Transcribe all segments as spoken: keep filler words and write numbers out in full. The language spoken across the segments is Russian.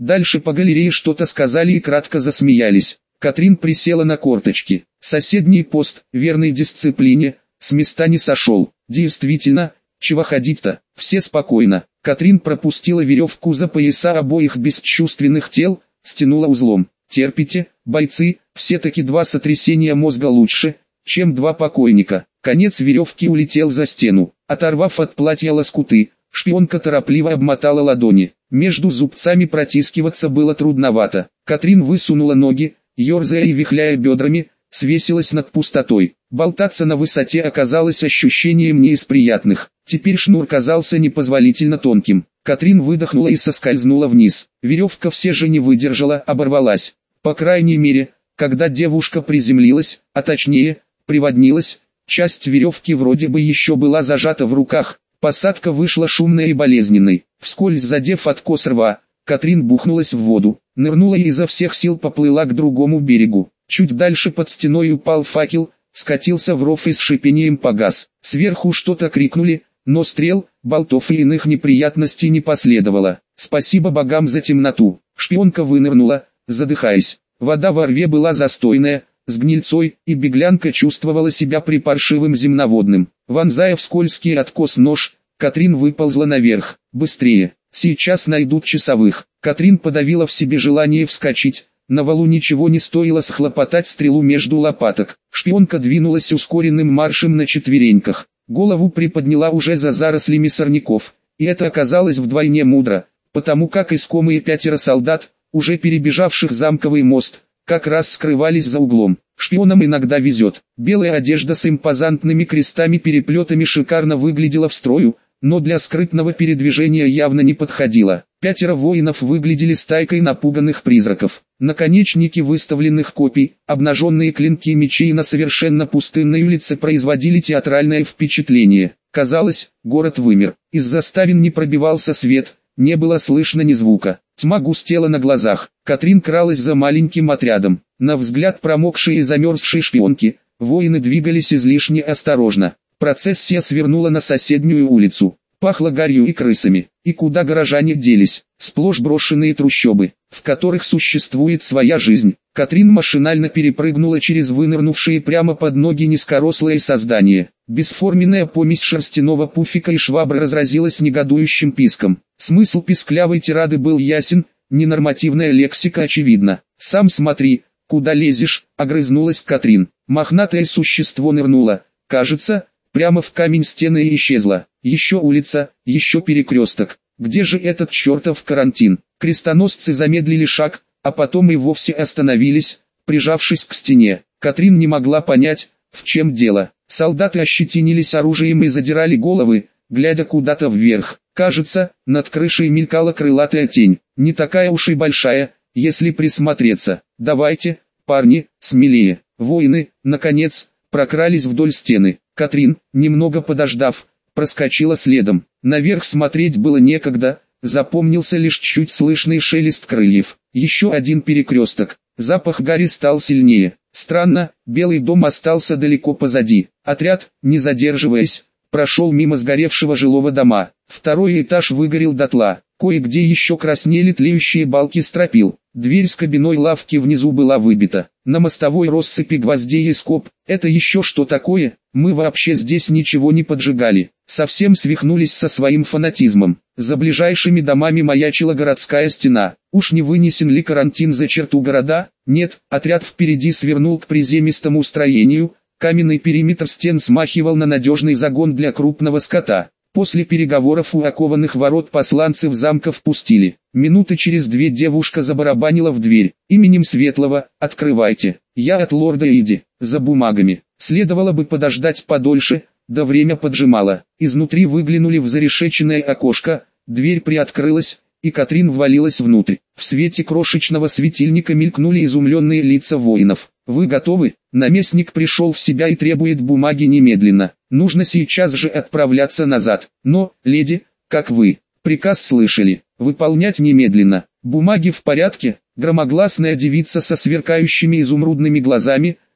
Дальше по галерее что-то сказали и кратко засмеялись. Катрин присела на корточки. Соседний пост, верный дисциплине, с места не сошел. Действительно, чего ходить-то, все спокойно. Катрин пропустила веревку за пояса обоих бесчувственных тел, стянула узлом. Терпите, бойцы, все-таки два сотрясения мозга лучше, чем два покойника. Конец веревки улетел за стену. Оторвав от платья лоскуты, шпионка торопливо обмотала ладони. Между зубцами протискиваться было трудновато. Катрин высунула ноги, ерзая и вихляя бедрами, свесилась над пустотой. Болтаться на высоте оказалось ощущением не из приятных. Теперь шнур казался непозволительно тонким. Катрин выдохнула и соскользнула вниз. Веревка все же не выдержала, оборвалась. По крайней мере, когда девушка приземлилась, а точнее, приводнилась, часть веревки вроде бы еще была зажата в руках. Посадка вышла шумной и болезненной. Вскользь задев откос рва, Катрин бухнулась в воду, нырнула и изо всех сил поплыла к другому берегу. Чуть дальше под стеной упал факел, скатился в ров и с шипением погас. Сверху что-то крикнули, но стрел, болтов и иных неприятностей не последовало. Спасибо богам за темноту. Шпионка вынырнула, задыхаясь. Вода во рве была застойная, с гнильцой, и беглянка чувствовала себя припаршивым земноводным. Вонзая в скользкий откос нож, Катрин выползла наверх. Быстрее, сейчас найдут часовых. Катрин подавила в себе желание вскочить. На валу ничего не стоило схлопотать стрелу между лопаток. Шпионка двинулась ускоренным маршем на четвереньках. Голову приподняла уже за зарослями сорняков. И это оказалось вдвойне мудро, потому как искомые пятеро солдат, уже перебежавших замковый мост, как раз скрывались за углом. Шпионам иногда везет. Белая одежда с импозантными крестами-переплетами шикарно выглядела в строю, но для скрытного передвижения явно не подходила. Пятеро воинов выглядели стайкой напуганных призраков. Наконечники выставленных копий, обнаженные клинки мечей на совершенно пустынной улице производили театральное впечатление. Казалось, город вымер. Из заставин не пробивался свет, не было слышно ни звука. Тьма густела на глазах. Катрин кралась за маленьким отрядом. На взгляд промокшие и замерзшие шпионки, воины двигались излишне осторожно. Процессия свернула на соседнюю улицу. Пахло гарью и крысами. И куда горожане делись? Сплошь брошенные трущобы, в которых существует своя жизнь. Катрин машинально перепрыгнула через вынырнувшие прямо под ноги низкорослые создания. Бесформенная помесь шерстяного пуфика и швабры разразилась негодующим писком. Смысл писклявой тирады был ясен, ненормативная лексика очевидна. «Сам смотри, куда лезешь», — огрызнулась Катрин. Мохнатое существо нырнуло, кажется, прямо в камень стены и исчезла. Еще улица, еще перекресток. Где же этот чертов карантин? Крестоносцы замедлили шаг, а потом и вовсе остановились, прижавшись к стене. Катрин не могла понять, в чем дело. Солдаты ощетинились оружием и задирали головы, глядя куда-то вверх. Кажется, над крышей мелькала крылатая тень. Не такая уж и большая, если присмотреться. «Давайте, парни, смелее». Воины, наконец, прокрались вдоль стены. Катрин, немного подождав, проскочила следом. Наверх смотреть было некогда, запомнился лишь чуть слышный шелест крыльев. Еще один перекресток. Запах гари стал сильнее. Странно, Белый дом остался далеко позади. Отряд, не задерживаясь, прошел мимо сгоревшего жилого дома. Второй этаж выгорел дотла. Кое-где еще краснели тлеющие балки стропил. Дверь с кабиной лавки внизу была выбита. На мостовой россыпи гвоздей и скоб. Это еще что такое? Мы вообще здесь ничего не поджигали. Совсем свихнулись со своим фанатизмом. За ближайшими домами маячила городская стена. Уж не вынесен ли карантин за черту города? Нет, отряд впереди свернул к приземистому строению. Каменный периметр стен смахивал на надежный загон для крупного скота. После переговоров у окованных ворот посланцев замка впустили. Минуты через две девушка забарабанила в дверь. «Именем Светлого, открывайте. Я от лорда Иди, за бумагами». Следовало бы подождать подольше, да время поджимало. Изнутри выглянули в зарешеченное окошко, дверь приоткрылась, и Катрин ввалилась внутрь. В свете крошечного светильника мелькнули изумленные лица воинов. «Вы готовы?» Наместник пришел в себя и требует бумаги немедленно. Нужно сейчас же отправляться назад. Но, леди, как вы? Приказ слышали. Выполнять немедленно. Бумаги в порядке? Громогласная девица со сверкающими изумрудными глазами,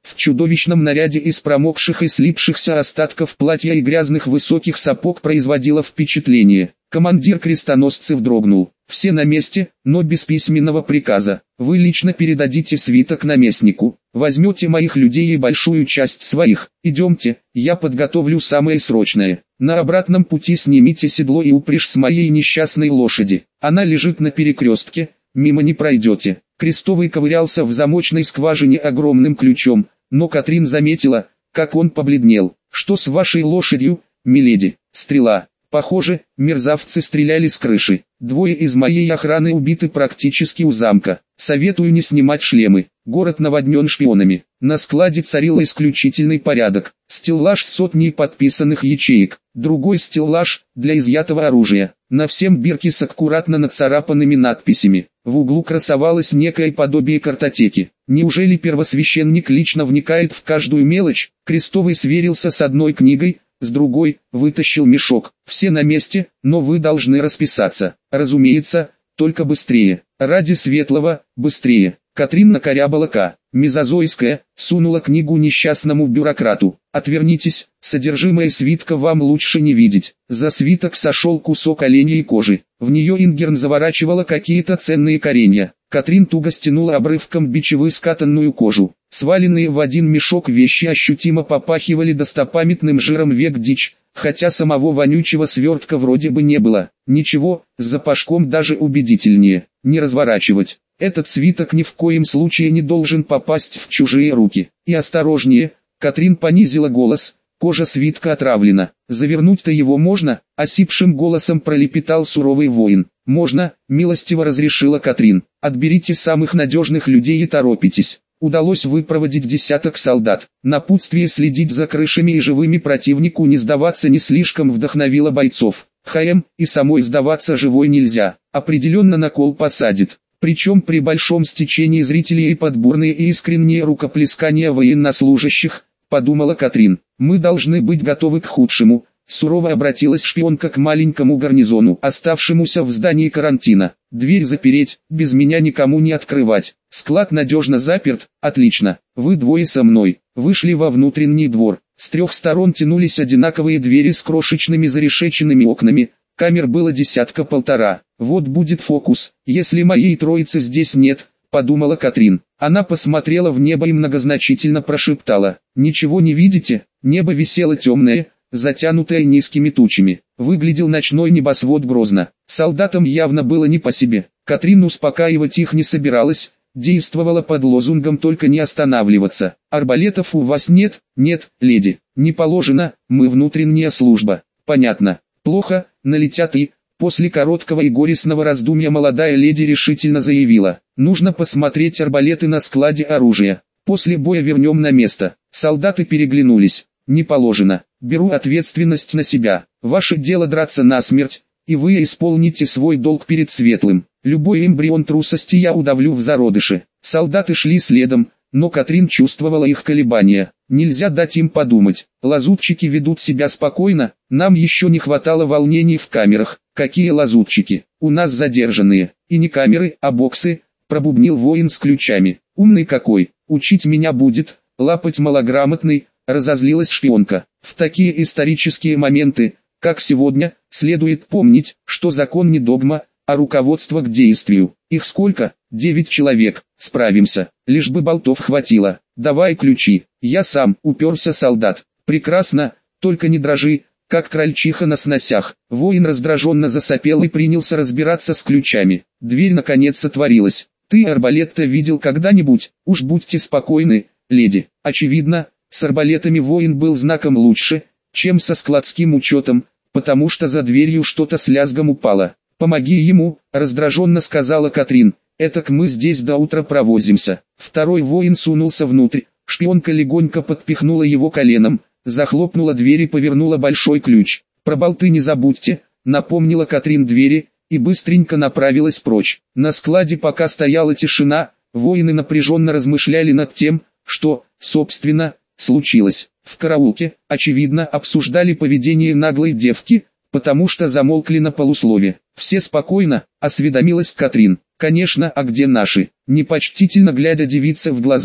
в чудовищном наряде из промокших и слипшихся остатков платья и грязных высоких сапог производила впечатление. Командир крестоносцев дрогнул. «Все на месте, но без письменного приказа. Вы лично передадите свиток наместнику. Возьмете моих людей и большую часть своих. Идемте, я подготовлю самое срочное. На обратном пути снимите седло и упряжь с моей несчастной лошади. Она лежит на перекрестке, мимо не пройдете». Крестовый ковырялся в замочной скважине огромным ключом, но Катрин заметила, как он побледнел. «Что с вашей лошадью, миледи?» «Стрела. Похоже, мерзавцы стреляли с крыши. Двое из моей охраны убиты практически у замка. Советую не снимать шлемы. Город наводнен шпионами. На складе царил исключительный порядок. Стеллаж с сотней подписанных ячеек. Другой стеллаж для изъятого оружия. На всем бирке с аккуратно нацарапанными надписями. В углу красовалось некое подобие картотеки. Неужели первосвященник лично вникает в каждую мелочь? Крестовый сверился с одной книгой, с другой вытащил мешок. «Все на месте, но вы должны расписаться. Разумеется, только быстрее. Ради светлого, быстрее». Катрин накорябала К. Мезозойская, сунула книгу несчастному бюрократу. «Отвернитесь, содержимое свитка вам лучше не видеть». За свиток сошел кусок оленьей кожи. В нее Ингерн заворачивала какие-то ценные коренья. Катрин туго стянула обрывком бичевы скатанную кожу. Сваленные в один мешок вещи ощутимо попахивали достопамятным жиром век дичь, хотя самого вонючего свертка вроде бы не было. Ничего, с запашком даже убедительнее. Не разворачивать. Этот свиток ни в коем случае не должен попасть в чужие руки. И осторожнее, Катрин понизила голос, кожа свитка отравлена. Завернуть-то его можно? Осипшим голосом пролепетал суровый воин. Можно, милостиво разрешила Катрин. Отберите самых надежных людей и торопитесь. Удалось выпроводить десяток солдат. Напутствие следить за крышами и живыми противнику не сдаваться не слишком вдохновило бойцов. ХМ, и самой сдаваться живой нельзя. Определенно на кол посадит. Причем при большом стечении зрителей и под бурные и искренние рукоплескания военнослужащих, подумала Катрин. Мы должны быть готовы к худшему. Сурово обратилась шпионка к маленькому гарнизону, оставшемуся в здании карантина. Дверь запереть, без меня никому не открывать. Склад надежно заперт, отлично. Вы двое со мной. Вышли во внутренний двор. С трех сторон тянулись одинаковые двери с крошечными зарешеченными окнами. Камер было десятка-полтора. Вот будет фокус, если моей троицы здесь нет, подумала Катрин. Она посмотрела в небо и многозначительно прошептала. Ничего не видите? Небо висело темное, затянутое низкими тучами. Выглядел ночной небосвод грозно. Солдатам явно было не по себе. Катрин успокаивать их не собиралась, действовала под лозунгом «только не останавливаться». «Арбалетов у вас нет?» «Нет, леди, не положено, мы внутренняя служба». «Понятно. Плохо, налетят и...» После короткого и горестного раздумья молодая леди решительно заявила. «Нужно посмотреть арбалеты на складе оружия. После боя вернем на место». Солдаты переглянулись. «Не положено. Беру ответственность на себя. Ваше дело драться насмерть, и вы исполните свой долг перед светлым. Любой эмбрион трусости я удавлю в зародыше». Солдаты шли следом, но Катрин чувствовала их колебания. Нельзя дать им подумать. Лазутчики ведут себя спокойно, нам еще не хватало волнений в камерах. «Какие лазутчики? У нас задержанные. И не камеры, а боксы», — пробубнил воин с ключами. «Умный какой, учить меня будет, лапать малограмотный», — разозлилась шпионка. В такие исторические моменты, как сегодня, следует помнить, что закон не догма, а руководство к действию. Их сколько? Девять человек. Справимся. Лишь бы болтов хватило. Давай ключи. Я сам, уперся солдат. Прекрасно, только не дрожи, как крольчиха на сносях. Воин раздраженно засопел и принялся разбираться с ключами. Дверь наконец отворилась. Ты арбалет-то видел когда-нибудь? Уж будьте спокойны, леди. Очевидно, с арбалетами воин был знаком лучше, чем со складским учетом, потому что за дверью что-то с лязгом упало. «Помоги ему», — раздраженно сказала Катрин, — «этак мы здесь до утра провозимся». Второй воин сунулся внутрь, шпионка легонько подпихнула его коленом, захлопнула дверь и повернула большой ключ. «Про болты не забудьте», — напомнила Катрин двери, и быстренько направилась прочь. На складе пока стояла тишина, воины напряженно размышляли над тем, что, собственно, случилось. В караулке, очевидно, обсуждали поведение наглой девки, потому что замолкли на полуслове. «Все спокойно», — осведомилась Катрин. «Конечно, а где наши?» Непочтительно глядя девице в глаза,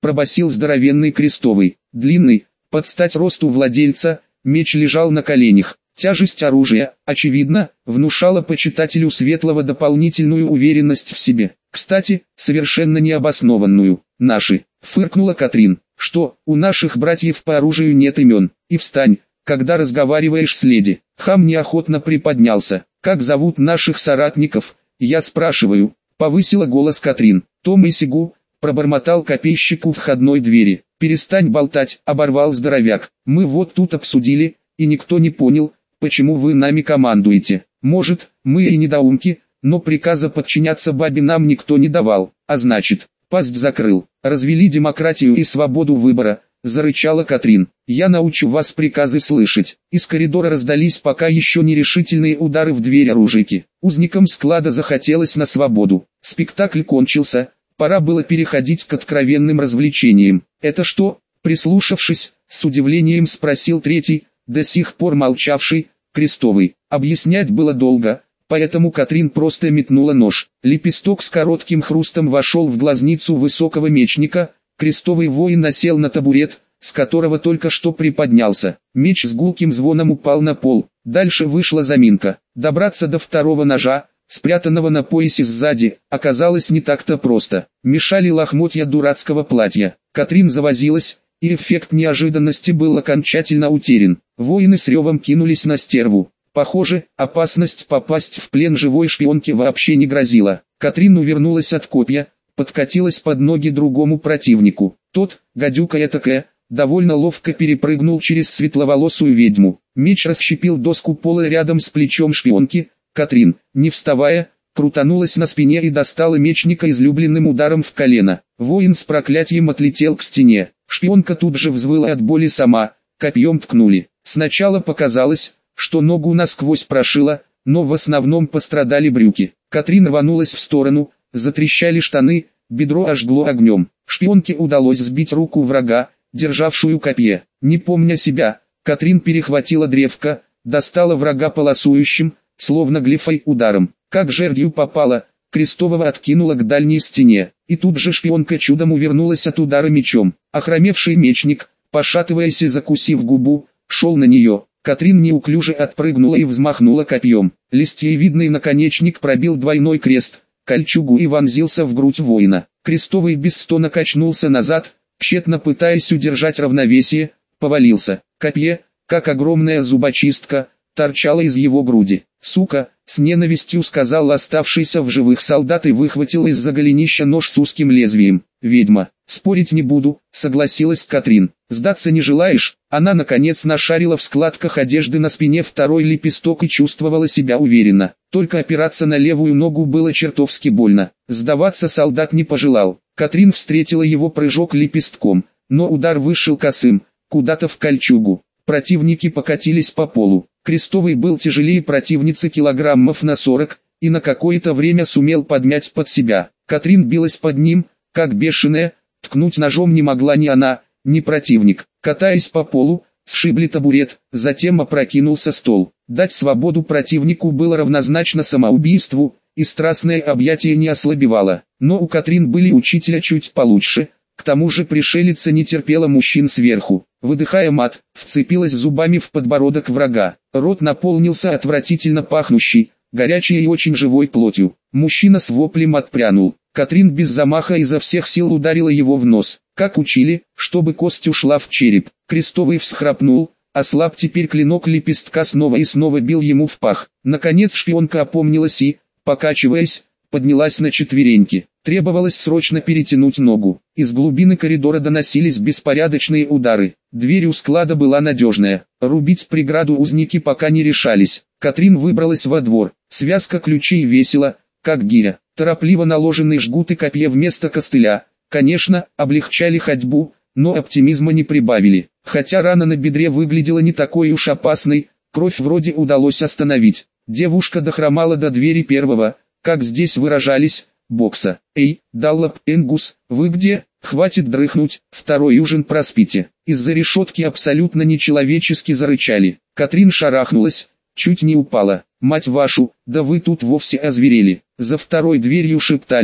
пробасил здоровенный крестовый. Длинный, под стать росту владельца, меч лежал на коленях. Тяжесть оружия, очевидно, внушала почитателю Светлого дополнительную уверенность в себе. Кстати, совершенно необоснованную. «Наши», — фыркнула Катрин. «Что, у наших братьев по оружию нет имен? И встань, когда разговариваешь с леди». Хам неохотно приподнялся. «Как зовут наших соратников? Я спрашиваю», — повысила голос Катрин. «Том и Сигу», — пробормотал копейщик у входной двери. «Перестань болтать», — оборвал здоровяк. «Мы вот тут обсудили, и никто не понял, почему вы нами командуете. Может, мы и недоумки, но приказа подчиняться бабе нам никто не давал, а значит, пасть закрыл. Развели демократию и свободу выбора», — зарычала Катрин. «Я научу вас приказы слышать». Из коридора раздались пока еще нерешительные удары в дверь оружейки. Узникам склада захотелось на свободу. Спектакль кончился, пора было переходить к откровенным развлечениям. «Это что?» — прислушавшись, с удивлением спросил третий, до сих пор молчавший, Крестовый. Объяснять было долго, поэтому Катрин просто метнула нож. Лепесток с коротким хрустом вошел в глазницу высокого мечника. Крестовый воин насел на табурет, с которого только что приподнялся. Меч с гулким звоном упал на пол. Дальше вышла заминка. Добраться до второго ножа, спрятанного на поясе сзади, оказалось не так-то просто. Мешали лохмотья дурацкого платья. Катрин завозилась, и эффект неожиданности был окончательно утерян. Воины с ревом кинулись на стерву. Похоже, опасность попасть в плен живой шпионке вообще не грозила. Катрин увернулась от копья, подкатилась под ноги другому противнику. Тот, гадюка этакая, довольно ловко перепрыгнул через светловолосую ведьму. Меч расщепил доску пола рядом с плечом шпионки. Катрин, не вставая, крутанулась на спине и достала мечника излюбленным ударом в колено. Воин с проклятием отлетел к стене. Шпионка тут же взвыла от боли сама, копьем ткнули. Сначала показалось, что ногу насквозь прошило, но в основном пострадали брюки. Катрин рванулась в сторону, затрещали штаны, бедро ожгло огнем. Шпионке удалось сбить руку врага, державшую копье. Не помня себя, Катрин перехватила древко, достала врага полосующим, словно глифой ударом. Как жердью попала, Крестового откинула к дальней стене, и тут же шпионка чудом увернулась от удара мечом. Охромевший мечник, пошатываясь и закусив губу, шел на нее. Катрин неуклюже отпрыгнула и взмахнула копьем. Листьевидный наконечник пробил двойной крест, кольчугу и вонзился в грудь воина. Крестовый без стона качнулся назад, тщетно пытаясь удержать равновесие, повалился. Копье, как огромная зубочистка, торчало из его груди. «Сука!» — с ненавистью сказал оставшийся в живых солдат и выхватил из-за голенища нож с узким лезвием. «Ведьма!» «Спорить не буду», — согласилась Катрин. «Сдаться не желаешь?» Она наконец нашарила в складках одежды на спине второй лепесток и чувствовала себя уверенно. Только опираться на левую ногу было чертовски больно. Сдаваться солдат не пожелал. Катрин встретила его прыжок лепестком, но удар вышел косым, куда-то в кольчугу. Противники покатились по полу. Крестовый был тяжелее противницы килограммов на сорок, и на какое-то время сумел подмять под себя. Катрин билась под ним, как бешеная, ткнуть ножом не могла ни она, ни противник. Катаясь по полу, сшибли табурет, затем опрокинулся стол. Дать свободу противнику было равнозначно самоубийству, и страстное объятие не ослабевало. Но у Катрин были учителя чуть получше. К тому же пришелица не терпела мужчин сверху. Выдыхая мат, вцепилась зубами в подбородок врага. Рот наполнился отвратительно пахнущей, горячей и очень живой плотью. Мужчина с воплем отпрянул. Катрин без замаха изо всех сил ударила его в нос. Как учили, чтобы кость ушла в череп. Крестовый всхрапнул, ослаб теперь клинок лепестка снова и снова бил ему в пах. Наконец шпионка опомнилась и, покачиваясь, поднялась на четвереньки. Требовалось срочно перетянуть ногу. Из глубины коридора доносились беспорядочные удары. Дверь у склада была надежная. Рубить преграду узники пока не решались. Катрин выбралась во двор. Связка ключей весила, как гиря. Торопливо наложенные жгуты копья вместо костыля, конечно, облегчали ходьбу, но оптимизма не прибавили. Хотя рана на бедре выглядела не такой уж опасной, кровь вроде удалось остановить. Девушка дохромала до двери первого, как здесь выражались, бокса. «Эй, Даллап, Энгус, вы где? Хватит дрыхнуть, второй ужин проспите». Из-за решетки абсолютно нечеловечески зарычали. Катрин шарахнулась, чуть не упала. «Мать вашу, да вы тут вовсе озверели». За второй дверью шептались,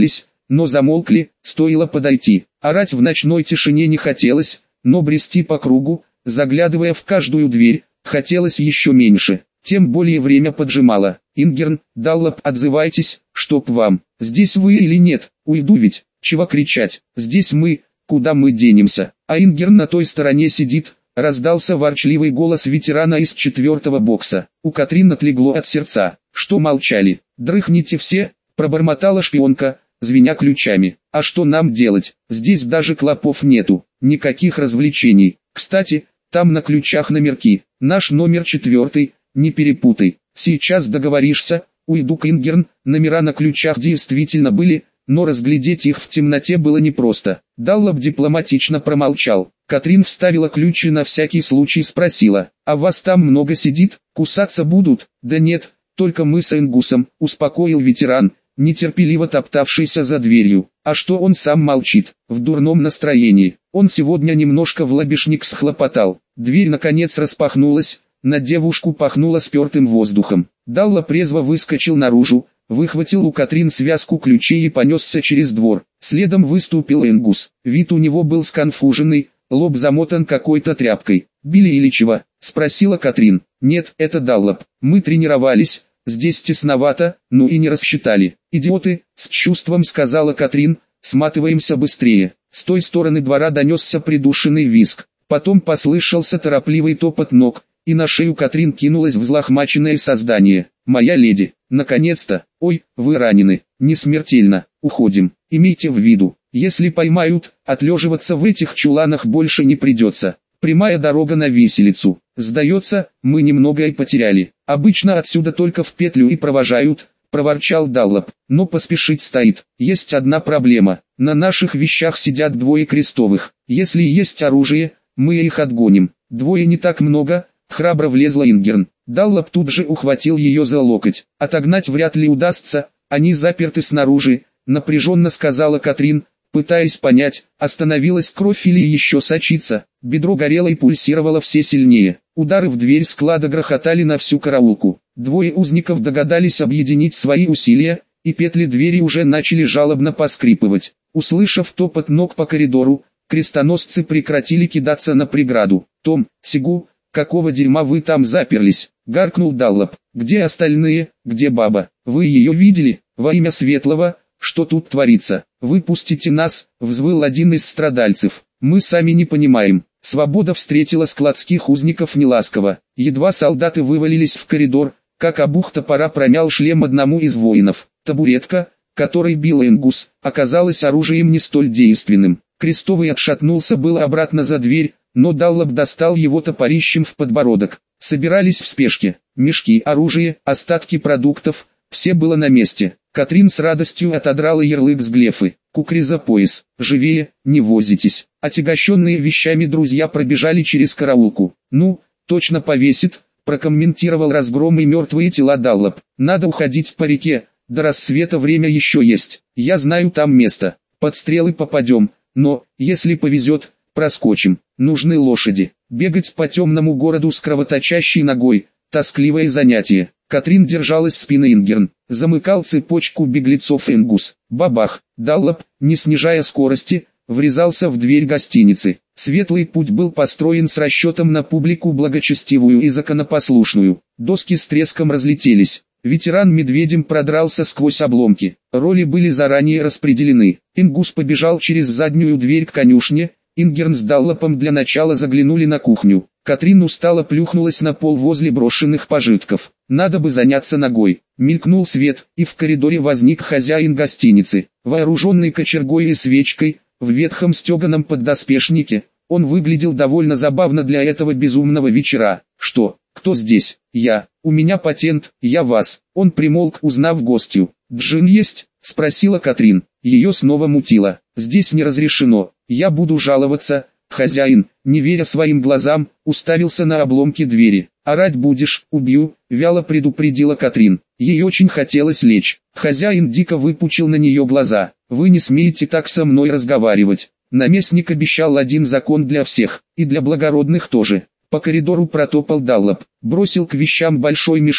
но замолкли, стоило подойти. Орать в ночной тишине не хотелось, но брести по кругу, заглядывая в каждую дверь, хотелось еще меньше. Тем более время поджимало. «Ингерн, Даллоп, отзывайтесь, чтоб вам. Здесь вы или нет? Уйду ведь. Чего кричать? Здесь мы, куда мы денемся?» А Ингерн на той стороне сидит. Раздался ворчливый голос ветерана из четвертого бокса. У Катрин отлегло от сердца. «Что молчали? Дрыхните все!» Пробормотала шпионка, звеня ключами. «А что нам делать? Здесь даже клопов нету. Никаких развлечений. Кстати, там на ключах номерки. Наш номер четвертый. Не перепутай. Сейчас договоришься». Уйду к Ингерн. Номера на ключах действительно были, но разглядеть их в темноте было непросто. Даллоп дипломатично промолчал. Катрин вставила ключ и на всякий случай спросила: «А вас там много сидит? Кусаться будут?» «Да нет, только мы с Энгусом», — успокоил ветеран, нетерпеливо топтавшийся за дверью. «А что он сам молчит? В дурном настроении. Он сегодня немножко в лобешник схлопотал». Дверь наконец распахнулась, на девушку пахнуло спертым воздухом. Даллоп резво выскочил наружу, выхватил у Катрин связку ключей и понесся через двор. Следом выступил Энгус. Вид у него был сконфуженный, лоб замотан какой-то тряпкой. «Били или чего?» — спросила Катрин. «Нет, это Даллоп. Мы тренировались, здесь тесновато, ну и не рассчитали». «Идиоты!» — с чувством сказала Катрин. «Сматываемся быстрее». С той стороны двора донесся придушенный визг. Потом послышался торопливый топот ног, и на шею Катрин кинулось взлохмаченное создание. «Моя леди, наконец-то! Ой, вы ранены, не смертельно, уходим. Имейте в виду, если поймают, отлеживаться в этих чуланах больше не придется. Прямая дорога на виселицу. Сдается, мы немного и потеряли. Обычно отсюда только в петлю и провожают», — проворчал Даллоп. «Но поспешить стоит. Есть одна проблема. На наших вещах сидят двое крестовых. Если есть оружие, мы их отгоним. Двое не так много». Храбро влезла Ингерн. Даллоп тут же ухватил ее за локоть. «Отогнать вряд ли удастся, они заперты снаружи», — напряженно сказала Катрин, пытаясь понять, остановилась кровь или еще сочится. Бедро горело и пульсировало все сильнее. Удары в дверь склада грохотали на всю караулку. Двое узников догадались объединить свои усилия, и петли двери уже начали жалобно поскрипывать. Услышав топот ног по коридору, крестоносцы прекратили кидаться на преграду. «Том, Сигу, какого дерьма вы там заперлись?» — гаркнул Даллоп. «Где остальные? Где баба? Вы ее видели? Во имя Светлого, что тут творится? Выпустите нас!» — взвыл один из страдальцев. «Мы сами не понимаем». Свобода встретила складских узников неласково. Едва солдаты вывалились в коридор, как обух топора промял шлем одному из воинов. Табуретка, которой бил Энгус, оказалась оружием не столь действенным. Крестовый отшатнулся было обратно за дверь, но Даллоп достал его топорищем в подбородок. Собирались в спешке. Мешки, оружие, остатки продуктов, все было на месте. Катрин с радостью отодрала ярлык с глефы. «Кукри за пояс, живее, не возитесь». Отягощенные вещами друзья пробежали через караулку. «Ну, точно повесит», прокомментировал разгром и мертвые тела Даллоп. «Надо уходить по реке, до рассвета время еще есть. Я знаю там место. Под стрелы попадем, но, если повезет, проскочим. Нужны лошади. Бегать по темному городу с кровоточащей ногой – тоскливое занятие». Катрин держалась спины Ингерн. Замыкал цепочку беглецов Энгус. Бабах! Даллоп, не снижая скорости, врезался в дверь гостиницы. Светлый путь был построен с расчетом на публику благочестивую и законопослушную. Доски с треском разлетелись. Ветеран медведем продрался сквозь обломки. Роли были заранее распределены. Энгус побежал через заднюю дверь к конюшне. Ингерн с Даллопом для начала заглянули на кухню. Катрин устало плюхнулась на пол возле брошенных пожитков. «Надо бы заняться ногой». Мелькнул свет, и в коридоре возник хозяин гостиницы. Вооруженный кочергой и свечкой, в ветхом стеганом поддоспешнике, он выглядел довольно забавно для этого безумного вечера. «Что? Кто здесь?» «Я. У меня патент, я вас». Он примолк, узнав гостью. «Джин есть?» — спросила Катрин. Ее снова мутило. «Здесь не разрешено. Я буду жаловаться». Хозяин, не веря своим глазам, уставился на обломки двери. «Орать будешь, убью», — вяло предупредила Катрин. Ей очень хотелось лечь. Хозяин дико выпучил на нее глаза. «Вы не смеете так со мной разговаривать». Наместник обещал один закон для всех, и для благородных тоже. По коридору протопал Даллоп, бросил к вещам большой мешок,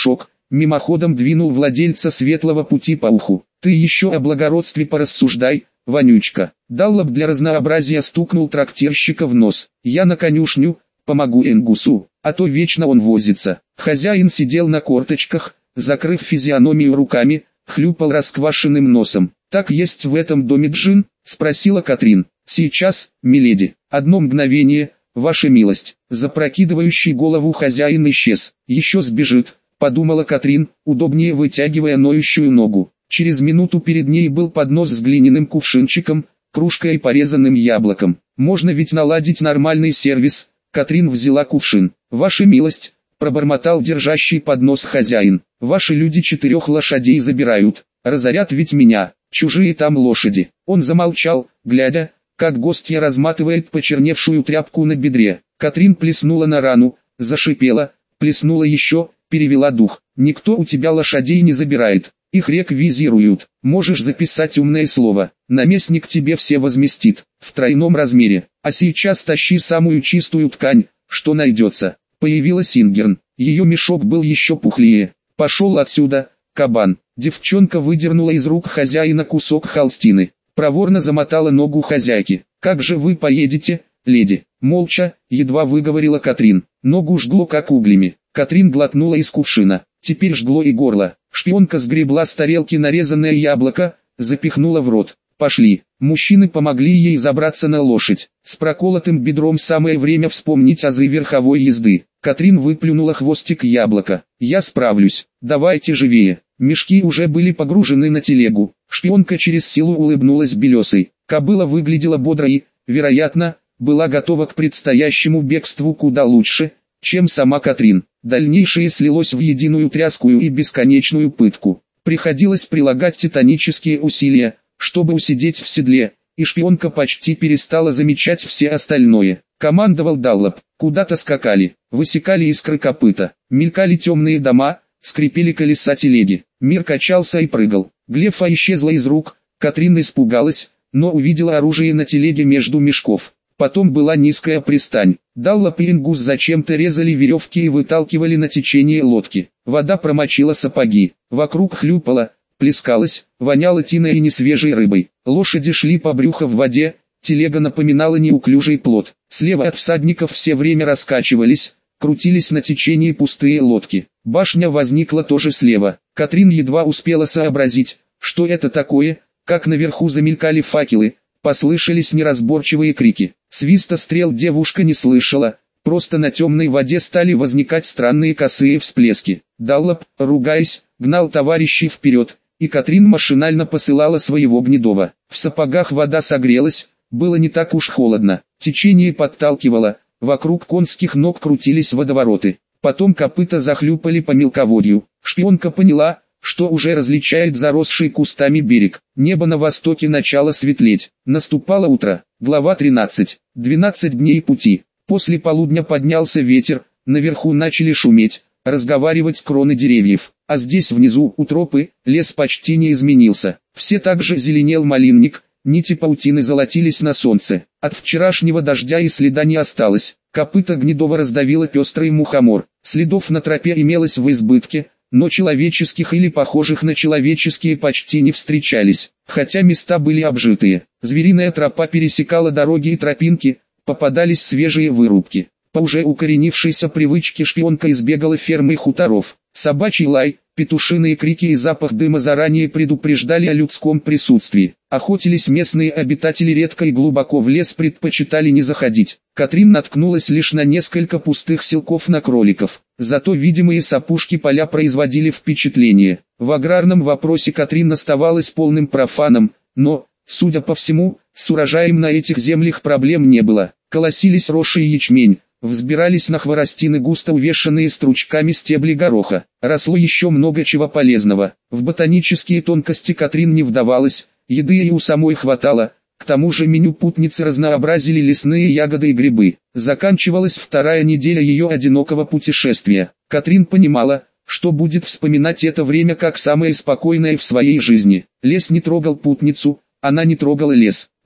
мимоходом двинул владельца светлого пути по уху. Ты еще о благородстве порассуждай, вонючка. Даллоп для разнообразия стукнул трактирщика в нос. Я на конюшню, помогу Энгусу, а то вечно он возится. Хозяин сидел на корточках, закрыв физиономию руками, хлюпал расквашенным носом. «Так есть в этом доме джин?» — спросила Катрин. «Сейчас, миледи, одно мгновение, ваша милость». Запрокидывающий голову хозяин исчез. «Еще сбежит», — подумала Катрин, удобнее вытягивая ноющую ногу. Через минуту перед ней был поднос с глиняным кувшинчиком, кружкой и порезанным яблоком. «Можно ведь наладить нормальный сервис». Катрин взяла кувшин. «Ваша милость», — пробормотал держащий поднос хозяин. «Ваши люди четырех лошадей забирают. Разорят ведь меня, чужие там лошади». Он замолчал, глядя, как гостья разматывает почерневшую тряпку на бедре. Катрин плеснула на рану, зашипела, плеснула еще, перевела дух. «Никто у тебя лошадей не забирает. Их реквизируют. Можешь записать умное слово. Наместник тебе все возместит, в тройном размере. А сейчас тащи самую чистую ткань, что найдется». Появилась Ингерн. Ее мешок был еще пухлее. «Пошел отсюда, кабан». Девчонка выдернула из рук хозяина кусок холстины. Проворно замотала ногу хозяйки. «Как же вы поедете, леди?» Молча, едва выговорила Катрин. Ногу жгло как углями. Катрин глотнула из кувшина. Теперь жгло и горло. Шпионка сгребла с тарелки нарезанное яблоко, запихнула в рот. «Пошли». Мужчины помогли ей забраться на лошадь. С проколотым бедром самое время вспомнить азы верховой езды. Катрин выплюнула хвостик яблока. «Я справлюсь. Давайте живее». Мешки уже были погружены на телегу. Шпионка через силу улыбнулась белесой. Кобыла выглядела бодро и, вероятно, была готова к предстоящему бегству куда лучше, чем сама Катрин. Дальнейшее слилось в единую тряскую и бесконечную пытку. Приходилось прилагать титанические усилия, чтобы усидеть в седле, и шпионка почти перестала замечать все остальное. Командовал Даллоп. Куда-то скакали, высекали искры копыта, мелькали темные дома, скрипели колеса телеги. Мир качался и прыгал. Глефа исчезла из рук. Катрин испугалась, но увидела оружие на телеге между мешков. Потом была низкая пристань. Даллоп и Ингус зачем-то резали веревки и выталкивали на течение лодки. Вода промочила сапоги. Вокруг хлюпала, плескалась, воняло тиной и несвежей рыбой. Лошади шли по брюху в воде, телега напоминала неуклюжий плот. Слева от всадников все время раскачивались, крутились на течении пустые лодки. Башня возникла тоже слева. Катрин едва успела сообразить, что это такое, как наверху замелькали факелы, послышались неразборчивые крики. Свиста стрел девушка не слышала, просто на темной воде стали возникать странные косые всплески. Даллоп, ругаясь, гнал товарищей вперед, и Катрин машинально посылала своего Гнедова. В сапогах вода согрелась, было не так уж холодно, течение подталкивало, вокруг конских ног крутились водовороты. Потом копыта захлюпали по мелководью. Шпионка поняла, что уже различает заросший кустами берег. Небо на востоке начало светлеть. Наступало утро. Глава тринадцать. двенадцать дней пути. После полудня поднялся ветер, наверху начали шуметь, разговаривать кроны деревьев. А здесь внизу, у тропы, лес почти не изменился. Все так же зеленел малинник, нити паутины золотились на солнце. От вчерашнего дождя и следа не осталось. Копыта Гнедова раздавило пестрый мухомор. Следов на тропе имелось в избытке, но человеческих или похожих на человеческие почти не встречались, хотя места были обжитые. Звериная тропа пересекала дороги и тропинки, попадались свежие вырубки. По уже укоренившейся привычке шпионка избегала ферм и хуторов. Собачий лай, петушиные крики и запах дыма заранее предупреждали о людском присутствии. Охотились местные обитатели редко и глубоко в лес предпочитали не заходить. Катрин наткнулась лишь на несколько пустых селков на кроликов. Зато видимые с опушки поля производили впечатление. В аграрном вопросе Катрин оставалась полным профаном, но, судя по всему, с урожаем на этих землях проблем не было. Колосились рожь и ячмень. Взбирались на хворостины густо увешанные стручками стебли гороха. Росло еще много чего полезного. В ботанические тонкости Катрин не вдавалась, еды ей у самой хватало. К тому же меню путницы разнообразили лесные ягоды и грибы. Заканчивалась вторая неделя ее одинокого путешествия. Катрин понимала, что будет вспоминать это время как самое спокойное в своей жизни. Лес не трогал путницу, она не трогала лес.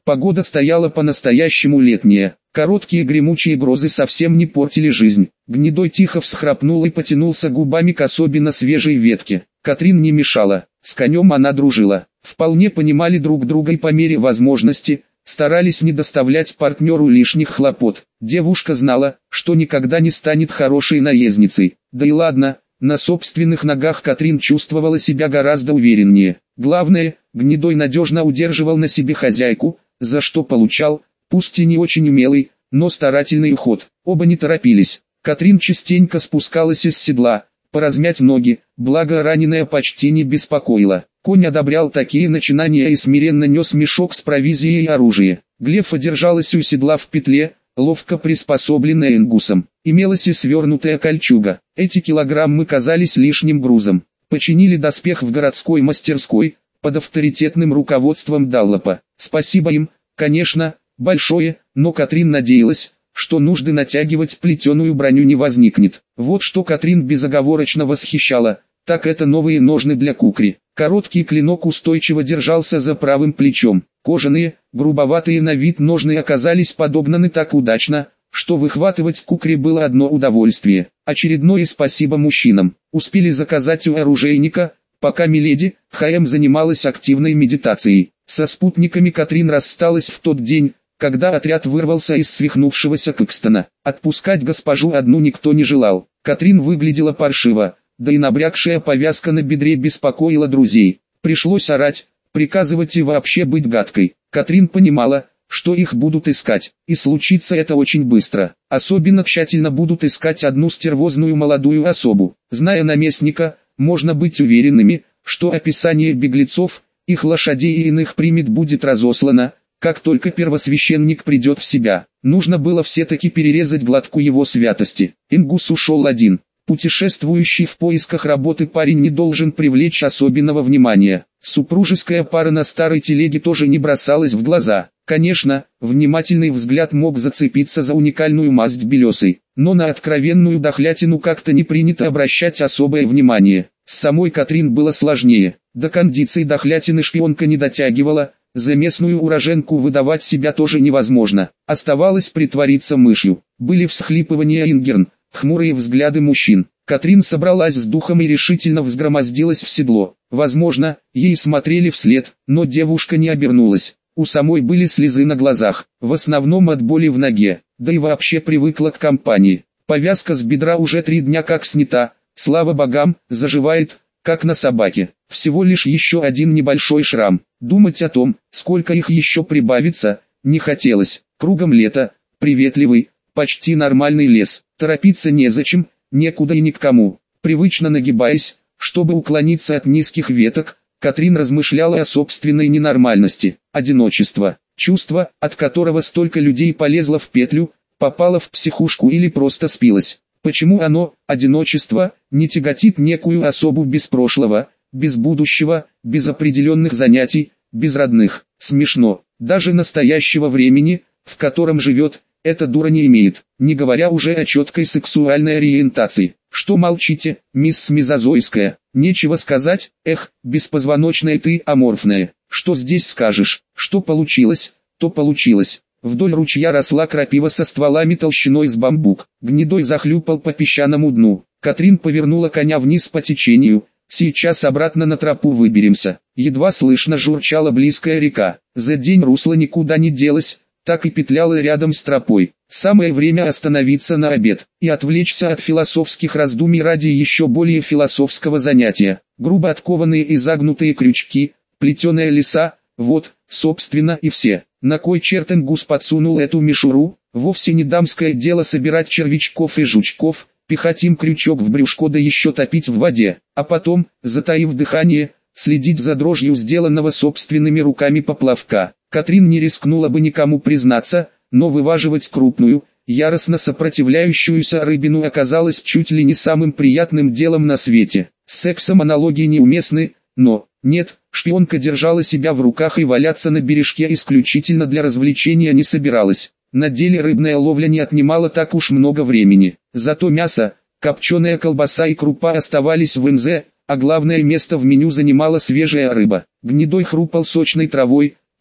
Погода стояла по-настоящему летняя. Короткие гремучие грозы совсем не портили жизнь. Гнедой тихо всхрапнул и потянулся губами к особенно свежей ветке. Катрин не мешала, с конем она дружила. Вполне понимали друг друга и по мере возможности старались не доставлять партнеру лишних хлопот. Девушка знала, что никогда не станет хорошей наездницей. Да и ладно, на собственных ногах Катрин чувствовала себя гораздо увереннее. Главное, Гнедой надежно удерживал на себе хозяйку, за что получал, пусть и не очень умелый, но старательный уход. Оба не торопились. Катрин частенько спускалась из седла, поразмять ноги, благо раненая почти не беспокоила. Конь одобрял такие начинания и смиренно нес мешок с провизией и оружием. Глефа держалась у седла в петле, ловко приспособленная ингусом. Имелась и свернутая кольчуга. Эти килограммы казались лишним грузом. Починили доспех в городской мастерской, под авторитетным руководством Даллопа. Спасибо им, конечно, большое, но Катрин надеялась, что нужды натягивать плетеную броню не возникнет. Вот что Катрин безоговорочно восхищала, так это новые ножны для кукри. Короткий клинок устойчиво держался за правым плечом. Кожаные, грубоватые на вид ножны оказались подогнаны так удачно, что выхватывать кукри было одно удовольствие. Очередное спасибо мужчинам. Успели заказать у оружейника, пока миледи Хаэм занималась активной медитацией. Со спутниками Катрин рассталась в тот день, когда отряд вырвался из свихнувшегося Кэкстона. Отпускать госпожу одну никто не желал. Катрин выглядела паршиво, да и набрякшая повязка на бедре беспокоила друзей. Пришлось орать, приказывать и вообще быть гадкой. Катрин понимала, что их будут искать, и случится это очень быстро. Особенно тщательно будут искать одну стервозную молодую особу. Зная наместника, можно быть уверенными, что описание беглецов, их лошадей и иных примет будет разослано, как только первосвященник придет в себя. Нужно было все-таки перерезать глотку его святости. Ингус ушел один. Путешествующий в поисках работы парень не должен привлечь особенного внимания. Супружеская пара на старой телеге тоже не бросалась в глаза. Конечно, внимательный взгляд мог зацепиться за уникальную масть белесой, но на откровенную дохлятину как-то не принято обращать особое внимание. С самой Катрин было сложнее. До кондиции дохлятины шпионка не дотягивала, за местную уроженку выдавать себя тоже невозможно. Оставалось притвориться мышью. Были всхлипывания Ингерн, хмурые взгляды мужчин. Катрин собралась с духом и решительно взгромоздилась в седло. Возможно, ей смотрели вслед, но девушка не обернулась. У самой были слезы на глазах, в основном от боли в ноге, да и вообще привыкла к компании. Повязка с бедра уже три дня как снята, слава богам, заживает, как на собаке. Всего лишь еще один небольшой шрам. Думать о том, сколько их еще прибавится, не хотелось. Кругом лето, приветливый, почти нормальный лес. Торопиться незачем, некуда и ни к кому. Привычно нагибаясь, чтобы уклониться от низких веток, Катрин размышляла о собственной ненормальности. Одиночество, чувство, от которого столько людей полезло в петлю, попало в психушку или просто спилось. Почему оно, одиночество, не тяготит некую особу без прошлого, без будущего, без определенных занятий, без родных? Смешно. Даже настоящего времени, в котором живет, эта дура не имеет, не говоря уже о четкой сексуальной ориентации. Что молчите, мисс Мезозойская? Нечего сказать, эх, беспозвоночная ты аморфная. Что здесь скажешь? Что получилось, то получилось. Вдоль ручья росла крапива со стволами толщиной с бамбук. Гнедой захлюпал по песчаному дну. Катрин повернула коня вниз по течению. Сейчас обратно на тропу выберемся. Едва слышно журчала близкая река. За день русло никуда не делось, так и петляла рядом с тропой. Самое время остановиться на обед и отвлечься от философских раздумий ради еще более философского занятия. Грубо откованные и загнутые крючки, плетеная лиса, вот, собственно и все. На кой черт Ингус подсунул эту мишуру? Вовсе не дамское дело собирать червячков и жучков, пихать им крючок в брюшко да еще топить в воде, а потом, затаив дыхание, следить за дрожью сделанного собственными руками поплавка. Катрин не рискнула бы никому признаться, но вываживать крупную, яростно сопротивляющуюся рыбину оказалось чуть ли не самым приятным делом на свете. С сексом аналогии неуместны, но, нет, шпионка держала себя в руках и валяться на бережке исключительно для развлечения не собиралась. На деле рыбная ловля не отнимала так уж много времени. Зато мясо, копченая колбаса и крупа оставались в МЗ, а главное место в меню занимала свежая рыба. Гнедой хрупал сочной травой,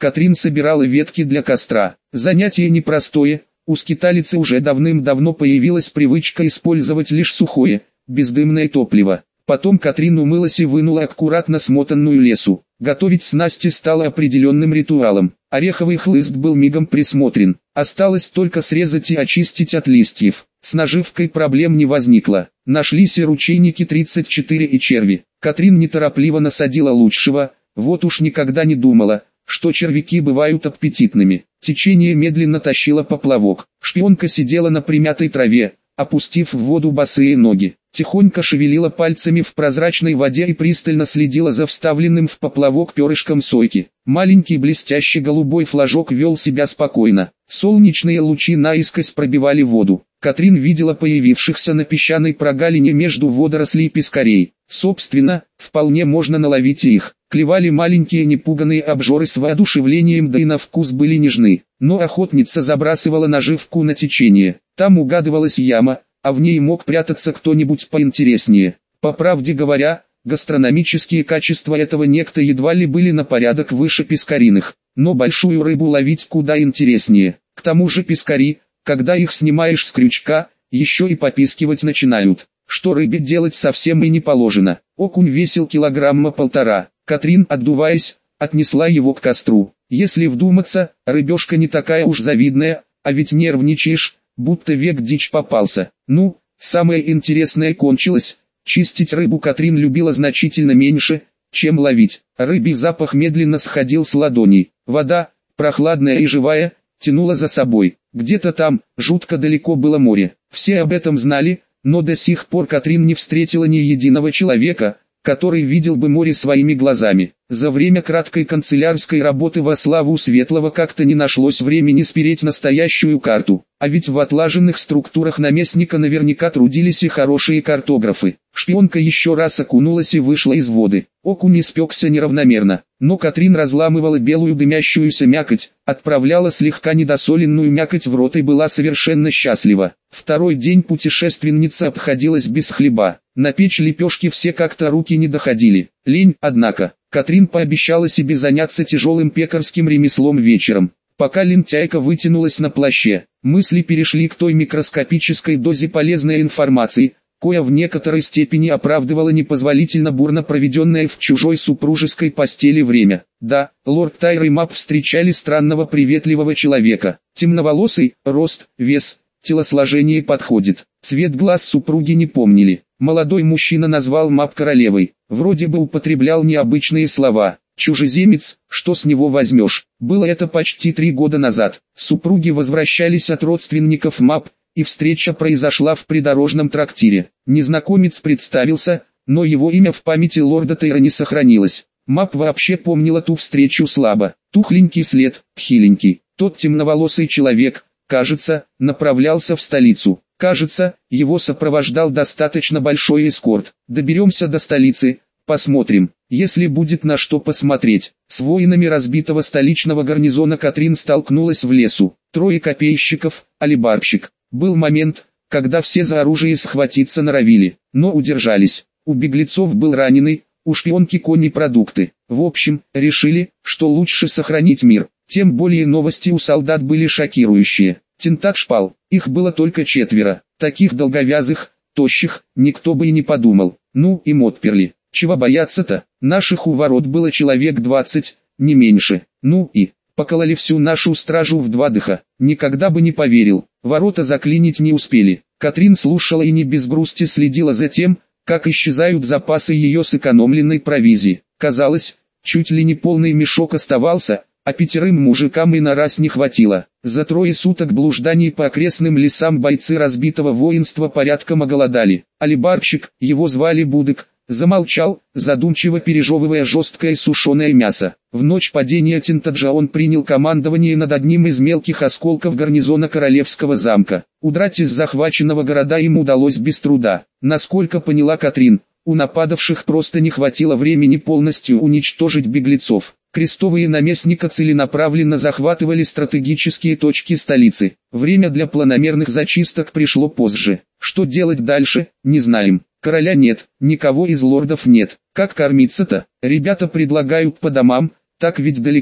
Катрин собирала ветки для костра. Занятие непростое, у скиталицы уже давным-давно появилась привычка использовать лишь сухое, бездымное топливо. Потом Катрин умылась и вынула аккуратно смотанную лесу. Готовить снасти стало определенным ритуалом. Ореховый хлыст был мигом присмотрен. Осталось только срезать и очистить от листьев. С наживкой проблем не возникло. Нашлись и ручейники тридцать четыре и черви. Катрин неторопливо насадила лучшего. Вот уж никогда не думала, что червяки бывают аппетитными. Течение медленно тащило поплавок. Шпионка сидела на примятой траве, опустив в воду босые ноги. Тихонько шевелила пальцами в прозрачной воде и пристально следила за вставленным в поплавок перышком сойки. Маленький блестящий голубой флажок вел себя спокойно. Солнечные лучи наискось пробивали воду. Катрин видела появившихся на песчаной прогалине между водорослей пескарей. Собственно, вполне можно наловить и их. Клевали маленькие непуганные обжоры с воодушевлением, да и на вкус были нежны. Но охотница забрасывала наживку на течение. Там угадывалась яма, а в ней мог прятаться кто-нибудь поинтереснее. По правде говоря, гастрономические качества этого некто едва ли были на порядок выше пескариных. Но большую рыбу ловить куда интереснее. К тому же пескари, когда их снимаешь с крючка, еще и попискивать начинают. Что рыбе делать совсем и не положено. Окунь весил килограмма полтора. Катрин, отдуваясь, отнесла его к костру. Если вдуматься, рыбешка не такая уж завидная, а ведь нервничаешь, будто век дичь попался. Ну, самое интересное кончилось. Чистить рыбу Катрин любила значительно меньше, чем ловить. Рыбий запах медленно сходил с ладоней. Вода, прохладная и живая, тянула за собой. Где-то там, жутко далеко, было море. Все об этом знали, но до сих пор Катрин не встретила ни единого человека, который видел бы море своими глазами. За время краткой канцелярской работы во славу Светлого как-то не нашлось времени спереть настоящую карту. А ведь в отлаженных структурах наместника наверняка трудились и хорошие картографы. Шпионка еще раз окунулась и вышла из воды. Окунь испекся неравномерно, но Катрин разламывала белую дымящуюся мякоть, отправляла слегка недосоленную мякоть в рот и была совершенно счастлива. Второй день путешественница обходилась без хлеба. На печь лепешки все как-то руки не доходили. Лень, однако. Катрин пообещала себе заняться тяжелым пекарским ремеслом вечером. Пока лентяйка вытянулась на плаще, мысли перешли к той микроскопической дозе полезной информации, кое в некоторой степени оправдывало непозволительно бурно проведенное в чужой супружеской постели время. Да, лорд Тайр и Мап встречали странного приветливого человека. Темноволосый, рост, вес, телосложение подходит. Цвет глаз супруги не помнили. Молодой мужчина назвал Мап королевой. Вроде бы употреблял необычные слова. Чужеземец, что с него возьмешь? Было это почти три года назад. Супруги возвращались от родственников Мап, и встреча произошла в придорожном трактире. Незнакомец представился, но его имя в памяти лорда Тейра не сохранилось. Мап вообще помнила ту встречу слабо. Тухленький след, хиленький. Тот темноволосый человек, кажется, направлялся в столицу. Кажется, его сопровождал достаточно большой эскорт. Доберемся до столицы, посмотрим, если будет на что посмотреть. С воинами разбитого столичного гарнизона Катрин столкнулась в лесу. Трое копейщиков, алибарщик. Был момент, когда все за оружие схватиться норовили, но удержались. У беглецов был раненый, у шпионки кони продукты. В общем, решили, что лучше сохранить мир. Тем более новости у солдат были шокирующие. Тентак шпал, их было только четверо. Таких долговязых, тощих, никто бы и не подумал. Ну, им отперли. Чего бояться-то? Наших у ворот было человек двадцать, не меньше. Ну и, покололи всю нашу стражу в два дыха. Никогда бы не поверил. Ворота заклинить не успели. Катрин слушала и не без грусти следила за тем, как исчезают запасы ее сэкономленной провизии. Казалось, чуть ли не полный мешок оставался, а пятерым мужикам и на раз не хватило. За трое суток блужданий по окрестным лесам бойцы разбитого воинства порядком оголодали. Алибарщик, его звали Будык, замолчал, задумчиво пережевывая жесткое сушеное мясо. В ночь падения Тинтаджа он принял командование над одним из мелких осколков гарнизона Королевского замка. Удрать из захваченного города ему удалось без труда. Насколько поняла Катрин, у нападавших просто не хватило времени полностью уничтожить беглецов. Крестовые наместника целенаправленно захватывали стратегические точки столицы. Время для планомерных зачисток пришло позже. Что делать дальше, не знаем. Короля нет, никого из лордов нет. Как кормиться-то? Ребята предлагают по домам, так ведь далеко.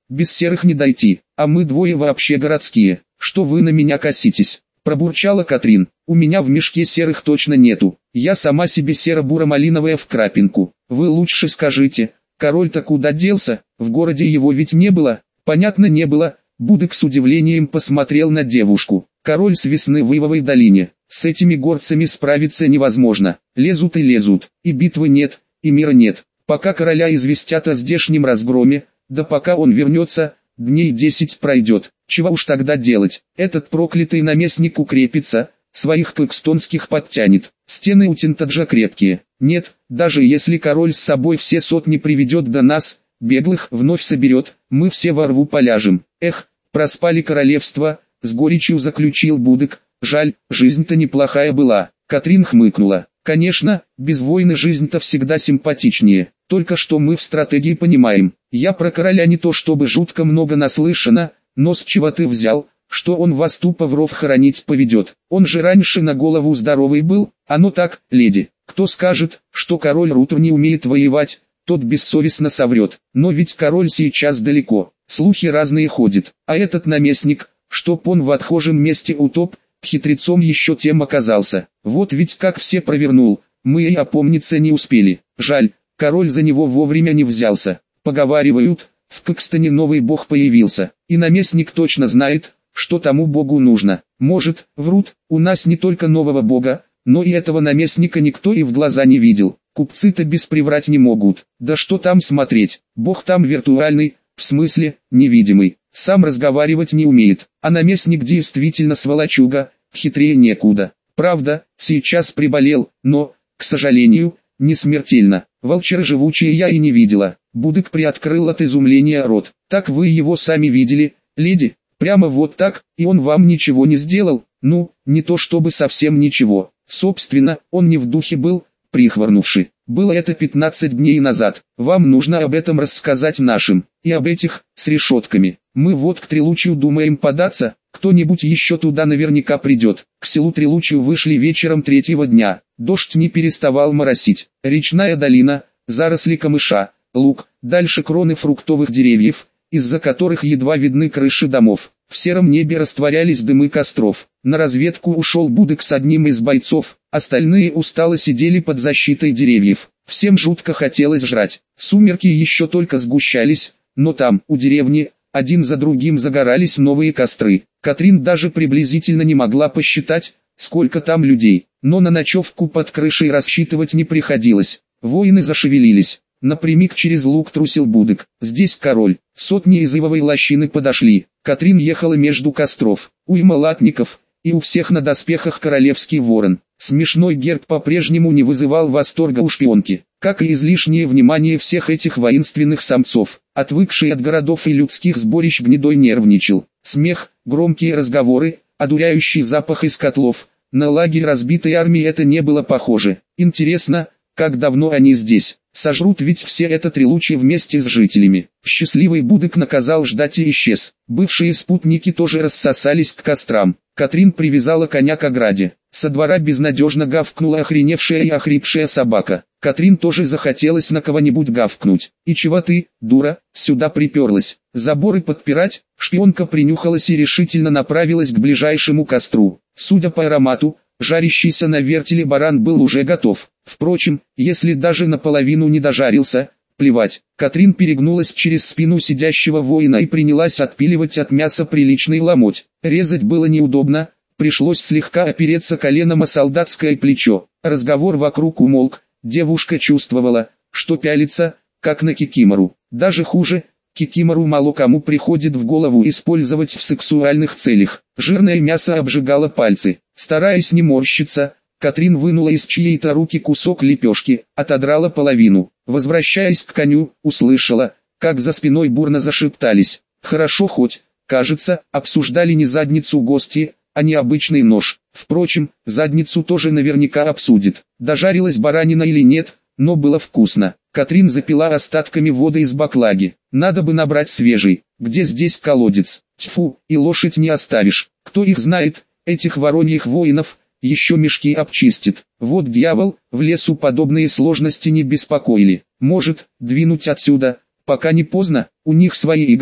без серых не дойти, а мы двое вообще городские, что вы на меня коситесь?» Пробурчала Катрин. «У меня в мешке серых точно нету, я сама себе серо-буро-малиновая в крапинку. Вы лучше скажите, король-то куда делся, в городе его ведь не было?» «Понятно, не было». Будык с удивлением посмотрел на девушку. «Король с весны в Ивовой долине, с этими горцами справиться невозможно, лезут и лезут, и битвы нет, и мира нет. Пока короля известят о здешнем разгроме, да пока он вернется, дней десять пройдет. Чего уж тогда делать? Этот проклятый наместник укрепится, своих пэкстонских подтянет. Стены у Тинтаджа крепкие. Нет, даже если король с собой все сотни приведет до нас, беглых вновь соберет, мы все во рву поляжем. Эх, проспали королевство», — с горечью заключил Будык. «Жаль, жизнь-то неплохая была». Катрин хмыкнула. «Конечно, без войны жизнь-то всегда симпатичнее. Только что мы в стратегии понимаем. Я про короля не то чтобы жутко много наслышана, но с чего ты взял, что он вас тупо в ров хоронить поведет? Он же раньше на голову здоровый был, оно так, леди. Кто скажет, что король Рутер не умеет воевать, тот бессовестно соврет. Но ведь король сейчас далеко, слухи разные ходят. А этот наместник, чтоб он в отхожем месте утоп, хитрецом еще тем оказался. Вот ведь как все провернул, мы и опомниться не успели. Жаль, король за него вовремя не взялся. Поговаривают, в Пэкстоне новый бог появился, и наместник точно знает, что тому богу нужно. Может, врут, у нас не только нового бога, но и этого наместника никто и в глаза не видел. Купцы-то без приврать не могут. Да что там смотреть, бог там виртуальный, в смысле, невидимый, сам разговаривать не умеет, а наместник действительно сволочуга, хитрее некуда. Правда, сейчас приболел, но, к сожалению, не смертельно. Волчара живучие я и не видела. Будык приоткрыл от изумления рот. «Так вы его сами видели, леди? Прямо вот так, и он вам ничего не сделал?» «Ну, не то чтобы совсем ничего. Собственно, он не в духе был, прихворнувший. Было это пятнадцать дней назад. Вам нужно об этом рассказать нашим, и об этих, с решетками. Мы вот к Трилучию думаем податься, кто-нибудь еще туда наверняка придет». К селу Трилучию вышли вечером третьего дня. Дождь не переставал моросить. Речная долина, заросли камыша, луг, дальше кроны фруктовых деревьев, из-за которых едва видны крыши домов. В сером небе растворялись дымы костров. На разведку ушел Будык с одним из бойцов, остальные устало сидели под защитой деревьев. Всем жутко хотелось жрать. Сумерки еще только сгущались, но там, у деревни, один за другим загорались новые костры. Катрин даже приблизительно не могла посчитать, сколько там людей, но на ночевку под крышей рассчитывать не приходилось. Воины зашевелились. Напрямик через луг трусил Будык. Здесь король. Сотни из ивовой лощины подошли. Катрин ехала между костров. Уйма латников, и у всех на доспехах королевский ворон. Смешной герб по-прежнему не вызывал восторга у шпионки, как и излишнее внимание всех этих воинственных самцов. Отвыкший от городов и людских сборищ гнедой нервничал. Смех, громкие разговоры, одуряющий запах из котлов. На лагерь разбитой армии это не было похоже. Интересно, как давно они здесь? Сожрут ведь все это Трилучие вместе с жителями. Счастливый Будык наказал ждать и исчез. Бывшие спутники тоже рассосались к кострам. Катрин привязала коня к ограде. Со двора безнадежно гавкнула охреневшая и охрипшая собака. Катрин тоже захотелось на кого-нибудь гавкнуть. «И чего ты, дура, сюда приперлась? Заборы подпирать?» Шпионка принюхалась и решительно направилась к ближайшему костру. Судя по аромату, жарящийся на вертеле баран был уже готов. Впрочем, если даже наполовину не дожарился, плевать. Катрин перегнулась через спину сидящего воина и принялась отпиливать от мяса приличный ломоть. Резать было неудобно, пришлось слегка опереться коленом о солдатское плечо. Разговор вокруг умолк, девушка чувствовала, что пялится, как на кикимору. Даже хуже, кикимору мало кому приходит в голову использовать в сексуальных целях. Жирное мясо обжигало пальцы. Стараясь не морщиться, Катрин вынула из чьей-то руки кусок лепешки, отодрала половину. Возвращаясь к коню, услышала, как за спиной бурно зашептались. Хорошо хоть, кажется, обсуждали не задницу гости, а не обычный нож. Впрочем, задницу тоже наверняка обсудит. Дожарилась баранина или нет, но было вкусно. Катрин запила остатками воды из баклаги. Надо бы набрать свежий. Где здесь колодец? Тьфу, и лошадь не оставишь. Кто их знает, этих вороньих воинов, еще мешки обчистит. Вот дьявол, в лесу подобные сложности не беспокоили. Может, двинуть отсюда, пока не поздно, у них свои игры.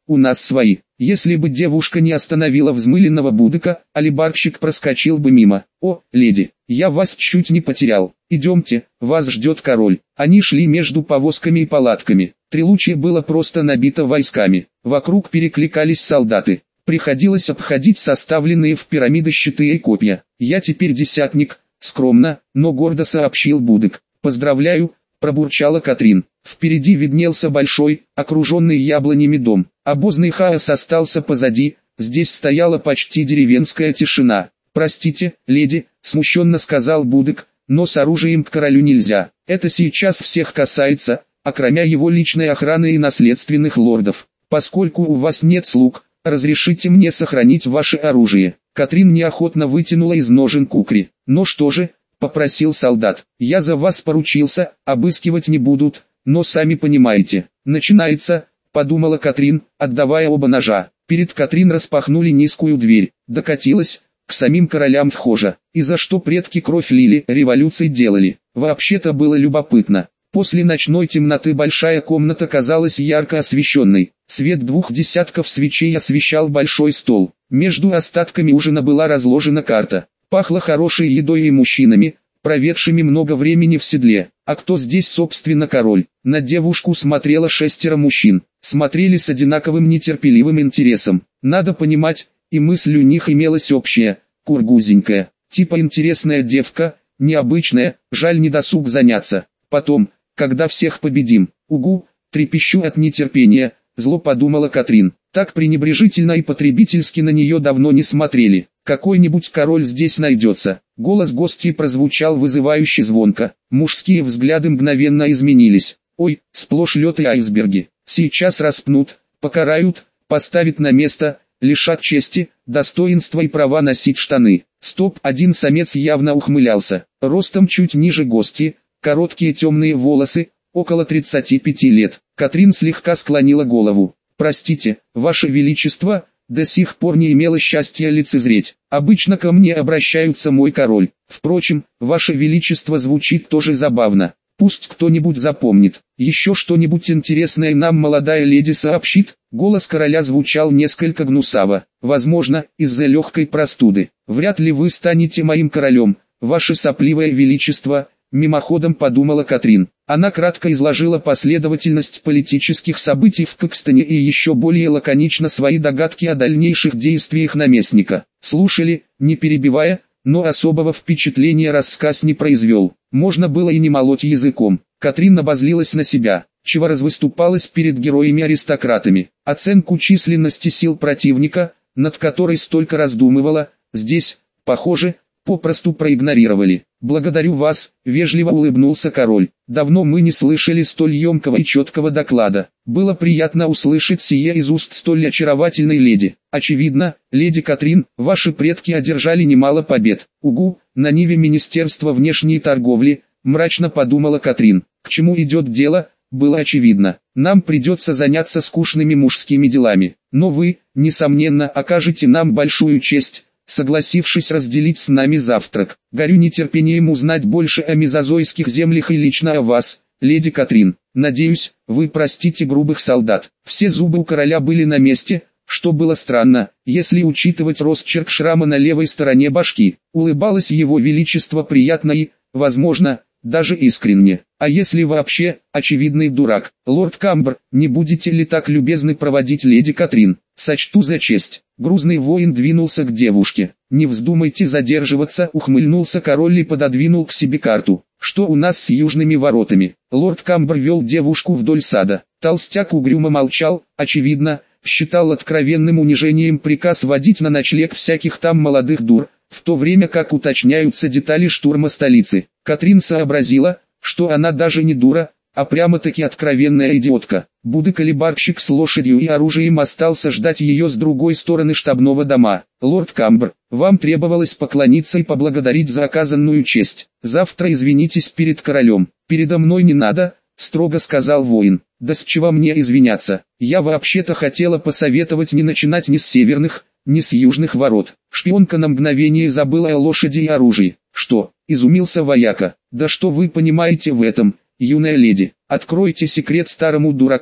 у нас свои. Если бы девушка не остановила взмыленного Будыка, алибарщик проскочил бы мимо. О, леди, я вас чуть не потерял. Идемте, вас ждет король. Они шли между повозками и палатками. Трилучье было просто набито войсками. Вокруг перекликались солдаты. Приходилось обходить составленные в пирамиды щиты и копья. Я теперь десятник, скромно, но гордо сообщил Будык. Поздравляю, пробурчала Катрин. Впереди виднелся большой, окруженный яблонями дом. Обозный хаос остался позади, здесь стояла почти деревенская тишина. «Простите, леди», — смущенно сказал Будык, — «но с оружием к королю нельзя. Это сейчас всех касается, окромя его личной охраны и наследственных лордов. Поскольку у вас нет слуг, разрешите мне сохранить ваше оружие». Катрин неохотно вытянула из ножен кукри. «Ну что же», — попросил солдат, — «я за вас поручился, обыскивать не будут, но сами понимаете, начинается», — подумала Катрин, отдавая оба ножа. Перед Катрин распахнули низкую дверь, докатилась, к самим королям вхожа. И за что предки кровь лили, революции делали. Вообще-то было любопытно. После ночной темноты большая комната казалась ярко освещенной. Свет двух десятков свечей освещал большой стол. Между остатками ужина была разложена карта. Пахло хорошей едой и мужчинами, проведшими много времени в седле. А кто здесь собственно король? На девушку смотрело шестеро мужчин. Смотрели с одинаковым нетерпеливым интересом. Надо понимать, и мысль у них имелась общая, кургузенькая. Типа интересная девка, необычная, жаль не досуг заняться. Потом, когда всех победим, угу, трепещу от нетерпения, зло подумала Катрин. Так пренебрежительно и потребительски на нее давно не смотрели. Какой-нибудь король здесь найдется. Голос гостей прозвучал вызывающе звонко. Мужские взгляды мгновенно изменились. Ой, сплошь лед и айсберги. Сейчас распнут, покарают, поставят на место, лишат чести, достоинства и права носить штаны. Стоп, один самец явно ухмылялся. Ростом чуть ниже гости, короткие темные волосы, около тридцати пяти лет. Катрин слегка склонила голову. «Простите, Ваше Величество, до сих пор не имела счастья лицезреть. Обычно ко мне обращаются мой король. Впрочем, Ваше Величество звучит тоже забавно. Пусть кто-нибудь запомнит. Еще что-нибудь интересное нам молодая леди сообщит». Голос короля звучал несколько гнусаво. «Возможно, из-за легкой простуды. Вряд ли вы станете моим королем, Ваше сопливое Величество», мимоходом подумала Катрин. Она кратко изложила последовательность политических событий в Кокстоне и еще более лаконично свои догадки о дальнейших действиях наместника. Слушали, не перебивая, но особого впечатления рассказ не произвел. Можно было и не молоть языком. Катрин обозлилась на себя, чего развыступалась перед героями-аристократами. Оценку численности сил противника, над которой столько раздумывала, здесь, похоже, попросту проигнорировали. «Благодарю вас», — вежливо улыбнулся король. «Давно мы не слышали столь емкого и четкого доклада. Было приятно услышать сие из уст столь очаровательной леди. Очевидно, леди Катрин, ваши предки одержали немало побед. Угу, на ниве Министерства внешней торговли», — мрачно подумала Катрин. К чему идет дело, было очевидно. Нам придется заняться скучными мужскими делами. Но вы, несомненно, окажете нам большую честь, согласившись разделить с нами завтрак. Горю нетерпением узнать больше о мезозойских землях и лично о вас, леди Катрин. Надеюсь, вы простите грубых солдат». Все зубы у короля были на месте, что было странно, если учитывать росчерк шрама на левой стороне башки. Улыбалось его величество приятно и, возможно, даже искренне. А если вообще, очевидный дурак. «Лорд Камбр, не будете ли так любезны проводить леди Катрин? Сочту за честь». Грузный воин двинулся к девушке. «Не вздумайте задерживаться», — ухмыльнулся король и пододвинул к себе карту. «Что у нас с южными воротами?» Лорд Камбр вел девушку вдоль сада. Толстяк угрюмо молчал, очевидно, считал откровенным унижением приказ водить на ночлег всяких там молодых дур, в то время как уточняются детали штурма столицы. Катрин сообразила, что она даже не дура, а прямо-таки откровенная идиотка. Будык-алибарщик с лошадью и оружием остался ждать ее с другой стороны штабного дома. «Лорд Камбр, вам требовалось поклониться и поблагодарить за оказанную честь. Завтра извинитесь перед королем». «Передо мной не надо», — строго сказал воин. «Да с чего мне извиняться? Я вообще-то хотела посоветовать не начинать ни с северных, ни с южных ворот». Шпионка на мгновение забыла о лошади и оружии. «Что?» — изумился вояка. «Да что вы понимаете в этом, юная леди? Откройте секрет старому дураку»,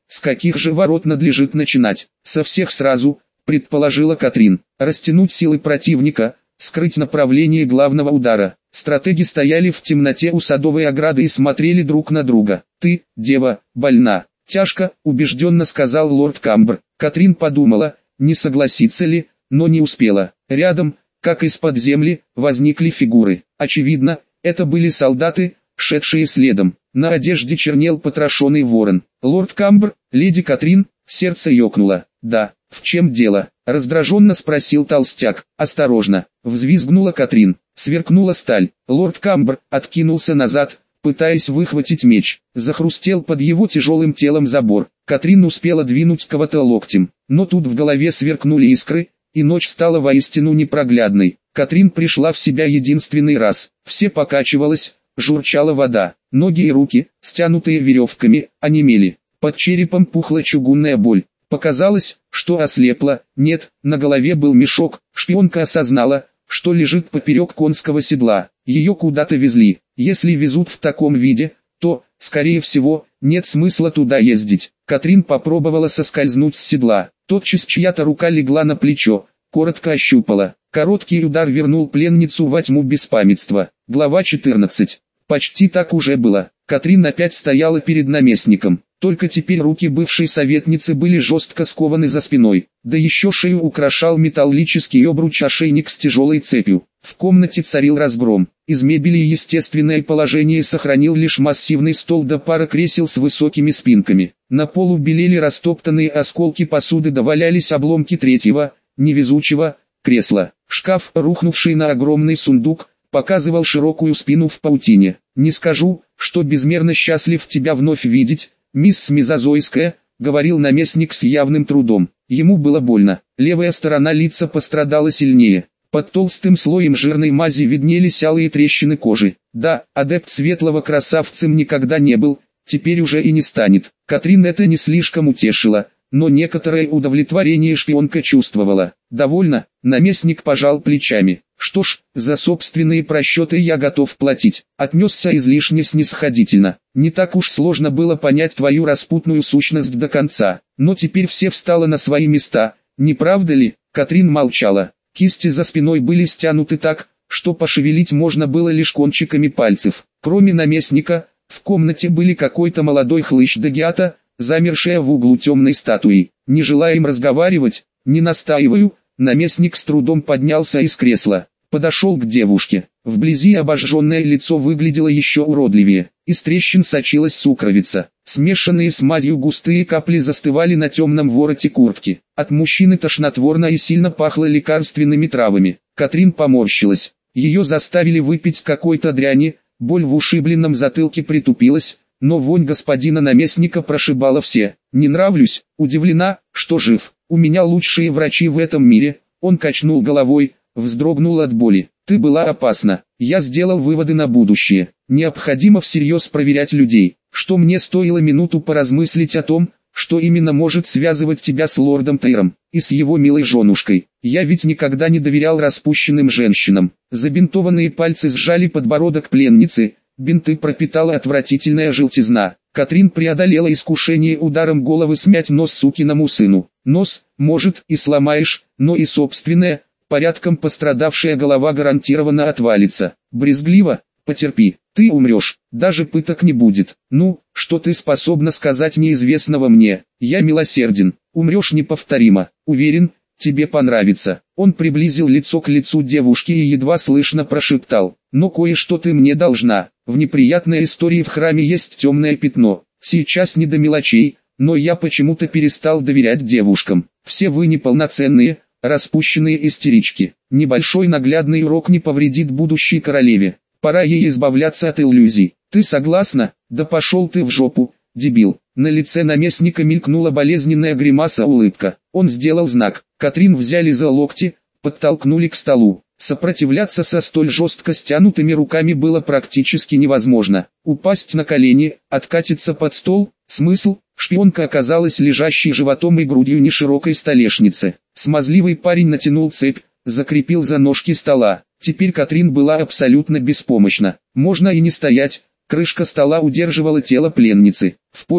С каких же ворот надлежит начинать? Со всех сразу, предположила Катрин. Растянуть силы противника, скрыть направление главного удара. Стратеги стояли в темноте у садовой ограды и смотрели друг на друга. «Ты, дева, больна», — тяжко, убежденно сказал лорд Камбр. Катрин подумала, не согласится ли, но не успела. Рядом, как из-под земли, возникли фигуры. Очевидно, это были солдаты, шедшие следом. На одежде чернел потрошенный ворон. «Лорд Камбр, леди Катрин», сердце ёкнуло. «Да, в чем дело?» — раздраженно спросил толстяк. «Осторожно!» — взвизгнула Катрин. Сверкнула сталь. Лорд Камбр откинулся назад, пытаясь выхватить меч. Захрустел под его тяжелым телом забор. Катрин успела двинуть кого-то локтем, но тут в голове сверкнули искры, и ночь стала воистину непроглядной. Катрин пришла в себя единственный раз. Все покачивалось, журчала вода. Ноги и руки, стянутые веревками, онемели. Под черепом пухла чугунная боль. Показалось, что ослепла. Нет, на голове был мешок. Шпионка осознала, что лежит поперек конского седла. Ее куда-то везли. Если везут в таком виде, то, скорее всего, нет смысла туда ездить. Катрин попробовала соскользнуть с седла. Тотчас чья-то рука легла на плечо, коротко ощупала. Короткий удар вернул пленницу во тьму беспамятства. Глава четырнадцать. Почти так уже было. Катрин опять стояла перед наместником. Только теперь руки бывшей советницы были жестко скованы за спиной. Да еще шею украшал металлический обруч-ошейник с тяжелой цепью. В комнате царил разгром. Из мебели естественное положение сохранил лишь массивный стол да пара кресел с высокими спинками. На полу белели растоптанные осколки посуды, да валялись обломки третьего, невезучего, кресла. Шкаф, рухнувший на огромный сундук, показывал широкую спину в паутине. «Не скажу, что безмерно счастлив тебя вновь видеть, мисс Мезозойская», — говорил наместник с явным трудом. Ему было больно. Левая сторона лица пострадала сильнее. Под толстым слоем жирной мази виднелись алые трещины кожи. Да, адепт светлого красавцем никогда не был, теперь уже и не станет. Катрин это не слишком утешило, но некоторое удовлетворение шпионка чувствовала. «Довольно», — наместник пожал плечами. «Что ж, за собственные просчеты я готов платить». Отнесся излишне снисходительно. «Не так уж сложно было понять твою распутную сущность до конца. Но теперь все встало на свои места, не правда ли?» Катрин молчала. Кисти за спиной были стянуты так, что пошевелить можно было лишь кончиками пальцев. Кроме наместника, в комнате были какой-то молодой хлыщ Дагиата, замершая в углу темной статуей. «Не желаем разговаривать, не настаиваю». Наместник с трудом поднялся из кресла, подошел к девушке. Вблизи обожженное лицо выглядело еще уродливее. Из трещин сочилась сукровица. Смешанные с мазью густые капли застывали на темном вороте куртки. От мужчины тошнотворно и сильно пахло лекарственными травами. Катрин поморщилась. Ее заставили выпить какой-то дряни, боль в ушибленном затылке притупилась, но вонь господина наместника прошибала все. «Не нравлюсь?» «Удивлена, что жив. У меня лучшие врачи в этом мире». Он качнул головой, вздрогнул от боли. «Ты была опасна. Я сделал выводы на будущее. Необходимо всерьез проверять людей. Что мне стоило минуту поразмыслить о том, что именно может связывать тебя с лордом Тейром и с его милой женушкой. Я ведь никогда не доверял распущенным женщинам». Забинтованные пальцы сжали подбородок пленницы, бинты пропитала отвратительная желтизна. Катрин преодолела искушение ударом головы смять нос сукиному сыну. Нос, может, и сломаешь, но и собственная, порядком пострадавшая голова гарантированно отвалится. Брезгливо: «Потерпи, ты умрешь, даже пыток не будет». «Ну, что ты способна сказать неизвестного мне?» «Я милосерден, умрешь неповторимо, уверен, тебе понравится». Он приблизил лицо к лицу девушки и едва слышно прошептал: «Но кое-что ты мне должна. В неприятной истории в храме есть темное пятно. Сейчас не до мелочей, но я почему-то перестал доверять девушкам. Все вы неполноценные, распущенные истерички. Небольшой наглядный урок не повредит будущей королеве. Пора ей избавляться от иллюзий. Ты согласна?» «Да пошел ты в жопу, дебил». На лице наместника мелькнула болезненная гримаса-улыбка. Он сделал знак. Катрин взяли за локти, подтолкнули к столу. Сопротивляться со столь жестко стянутыми руками было практически невозможно. Упасть на колени, откатиться под стол, смысл? Шпионка оказалась лежащей животом и грудью неширокой столешницы. Смазливый парень натянул цепь, закрепил за ножки стола. Теперь Катрин была абсолютно беспомощна. Можно и не стоять, крышка стола удерживала тело пленницы. В позе,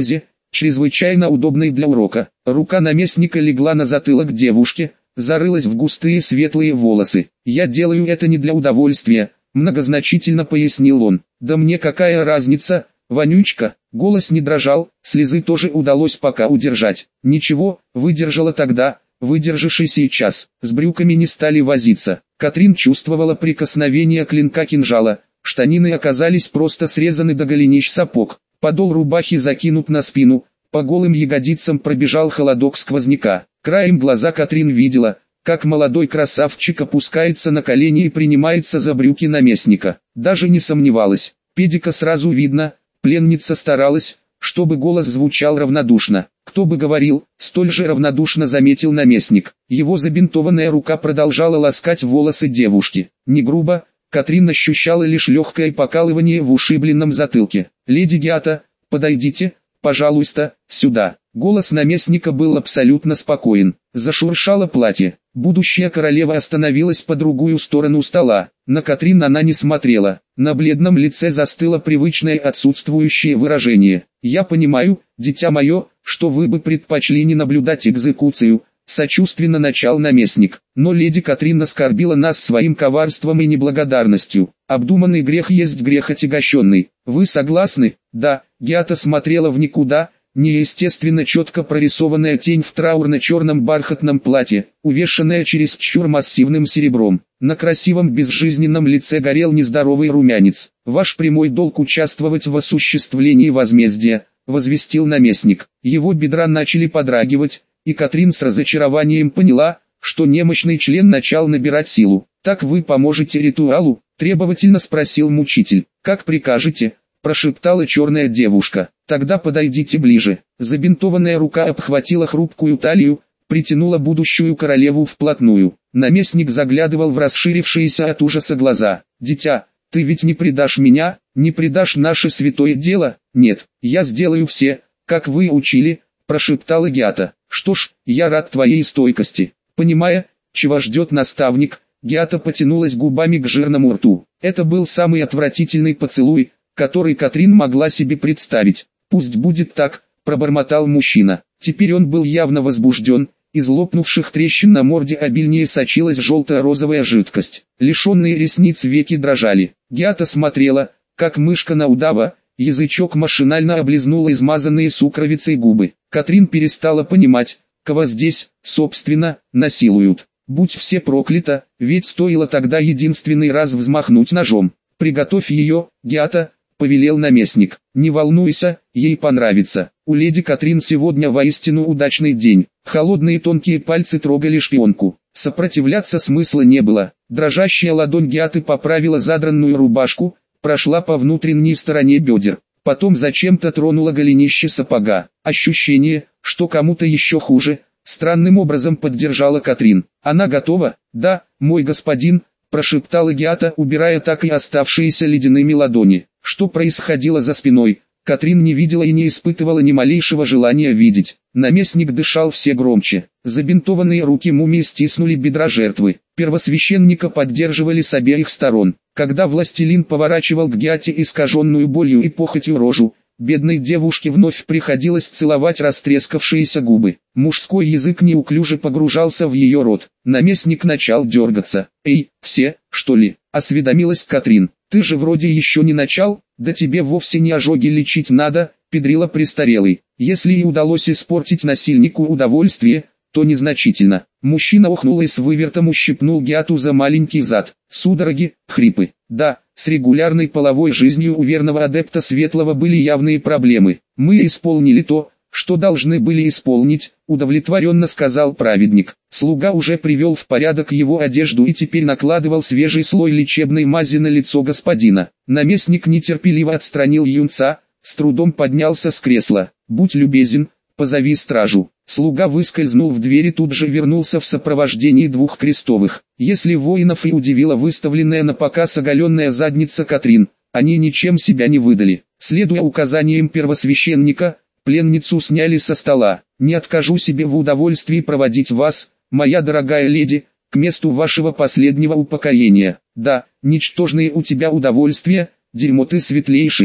чрезвычайно удобной для урока. Рука наместника легла на затылок девушки, зарылась в густые светлые волосы. «Я делаю это не для удовольствия», — многозначительно пояснил он. «Да мне какая разница, вонючка?» Голос не дрожал, слезы тоже удалось пока удержать. «Ничего, выдержала тогда, выдержишь и сейчас». С брюками не стали возиться. Катрин чувствовала прикосновение клинка кинжала. Штанины оказались просто срезаны до голенищ сапог. Подол рубахи закинут на спину, по голым ягодицам пробежал холодок сквозняка. Краем глаза Катрин видела, как молодой красавчик опускается на колени и принимается за брюки наместника. Даже не сомневалась, педика сразу видно, пленница старалась, чтобы голос звучал равнодушно. Кто бы говорил, столь же равнодушно заметил наместник. Его забинтованная рука продолжала ласкать волосы девушки. Не грубо, Катрин ощущала лишь легкое покалывание в ушибленном затылке. «Леди Гиата, подойдите, пожалуйста, сюда». Голос наместника был абсолютно спокоен. Зашуршало платье. Будущая королева остановилась по другую сторону стола. На Катрин она не смотрела. На бледном лице застыло привычное отсутствующее выражение. «Я понимаю, дитя мое, что вы бы предпочли не наблюдать экзекуцию», сочувственно начал наместник. «Но леди Катрин оскорбила нас своим коварством и неблагодарностью. Обдуманный грех есть грех отягощенный. Вы согласны?» «Да». Гиата смотрела в никуда. Неестественно четко прорисованная тень в траурно-черном бархатном платье, увешанная чересчур массивным серебром. На красивом безжизненном лице горел нездоровый румянец. «Ваш прямой долг участвовать в осуществлении возмездия», — возвестил наместник. Его бедра начали подрагивать, и Катрин с разочарованием поняла, что немощный член начал набирать силу. «Так вы поможете ритуалу?» — требовательно спросил мучитель. «Как прикажете», — прошептала черная девушка. «Тогда подойдите ближе». Забинтованная рука обхватила хрупкую талию, притянула будущую королеву вплотную. Наместник заглядывал в расширившиеся от ужаса глаза. «Дитя, ты ведь не предашь меня, не предашь наше святое дело?» «Нет, я сделаю все, как вы учили», — прошептала Гиата. «Что ж, я рад твоей стойкости». Понимая, чего ждет наставник, Гиата потянулась губами к жирному рту. Это был самый отвратительный поцелуй, который Катрин могла себе представить. «Пусть будет так», — пробормотал мужчина. Теперь он был явно возбужден, из лопнувших трещин на морде обильнее сочилась желто-розовая жидкость. Лишенные ресниц веки дрожали. Гиата смотрела, как мышка на удава, язычок машинально облизнула измазанные сукровицей губы. Катрин перестала понимать, кого здесь, собственно, насилуют. Будь все проклято, ведь стоило тогда единственный раз взмахнуть ножом. «Приготовь ее, Гиата», — повелел наместник. «Не волнуйся, ей понравится. У леди Катрин сегодня воистину удачный день». Холодные тонкие пальцы трогали шпионку. Сопротивляться смысла не было. Дрожащая ладонь Гиаты поправила задранную рубашку, прошла по внутренней стороне бедер. Потом зачем-то тронула голенище сапога. Ощущение, что кому-то еще хуже, странным образом поддержала Катрин. «Она готова?» «Да, мой господин», — прошептала Гиата, убирая так и оставшиеся ледяными ладони. Что происходило за спиной, Катрин не видела и не испытывала ни малейшего желания видеть. Наместник дышал все громче. Забинтованные руки мумии стиснули бедра жертвы. Первосвященника поддерживали с обеих сторон. Когда властелин поворачивал к Гиате искаженную болью и похотью рожу, бедной девушке вновь приходилось целовать растрескавшиеся губы. Мужской язык неуклюже погружался в ее рот. Наместник начал дергаться. «Эй, все, что ли?» — осведомилась Катрин. «Ты же вроде еще не начал, да тебе вовсе не ожоги лечить надо», — педрила престарелый. Если и удалось испортить насильнику удовольствие, то незначительно. Мужчина охнул и с вывертом ущипнул Гиату за маленький зад. Судороги, хрипы. Да, с регулярной половой жизнью у верного адепта Светлого были явные проблемы. «Мы исполнили то, что должны были исполнить», — удовлетворенно сказал праведник. Слуга уже привел в порядок его одежду и теперь накладывал свежий слой лечебной мази на лицо господина. Наместник нетерпеливо отстранил юнца, с трудом поднялся с кресла. «Будь любезен, позови стражу». Слуга выскользнул в дверь и тут же вернулся в сопровождении двух крестовых. Если воинов и удивила выставленная на показ оголенная задница Катрин, они ничем себя не выдали. Следуя указаниям первосвященника, пленницу сняли со стола. «Не откажу себе в удовольствии проводить вас, моя дорогая леди, к месту вашего последнего упокоения. Да, ничтожные у тебя удовольствия, дерьмо ты светлейшие»,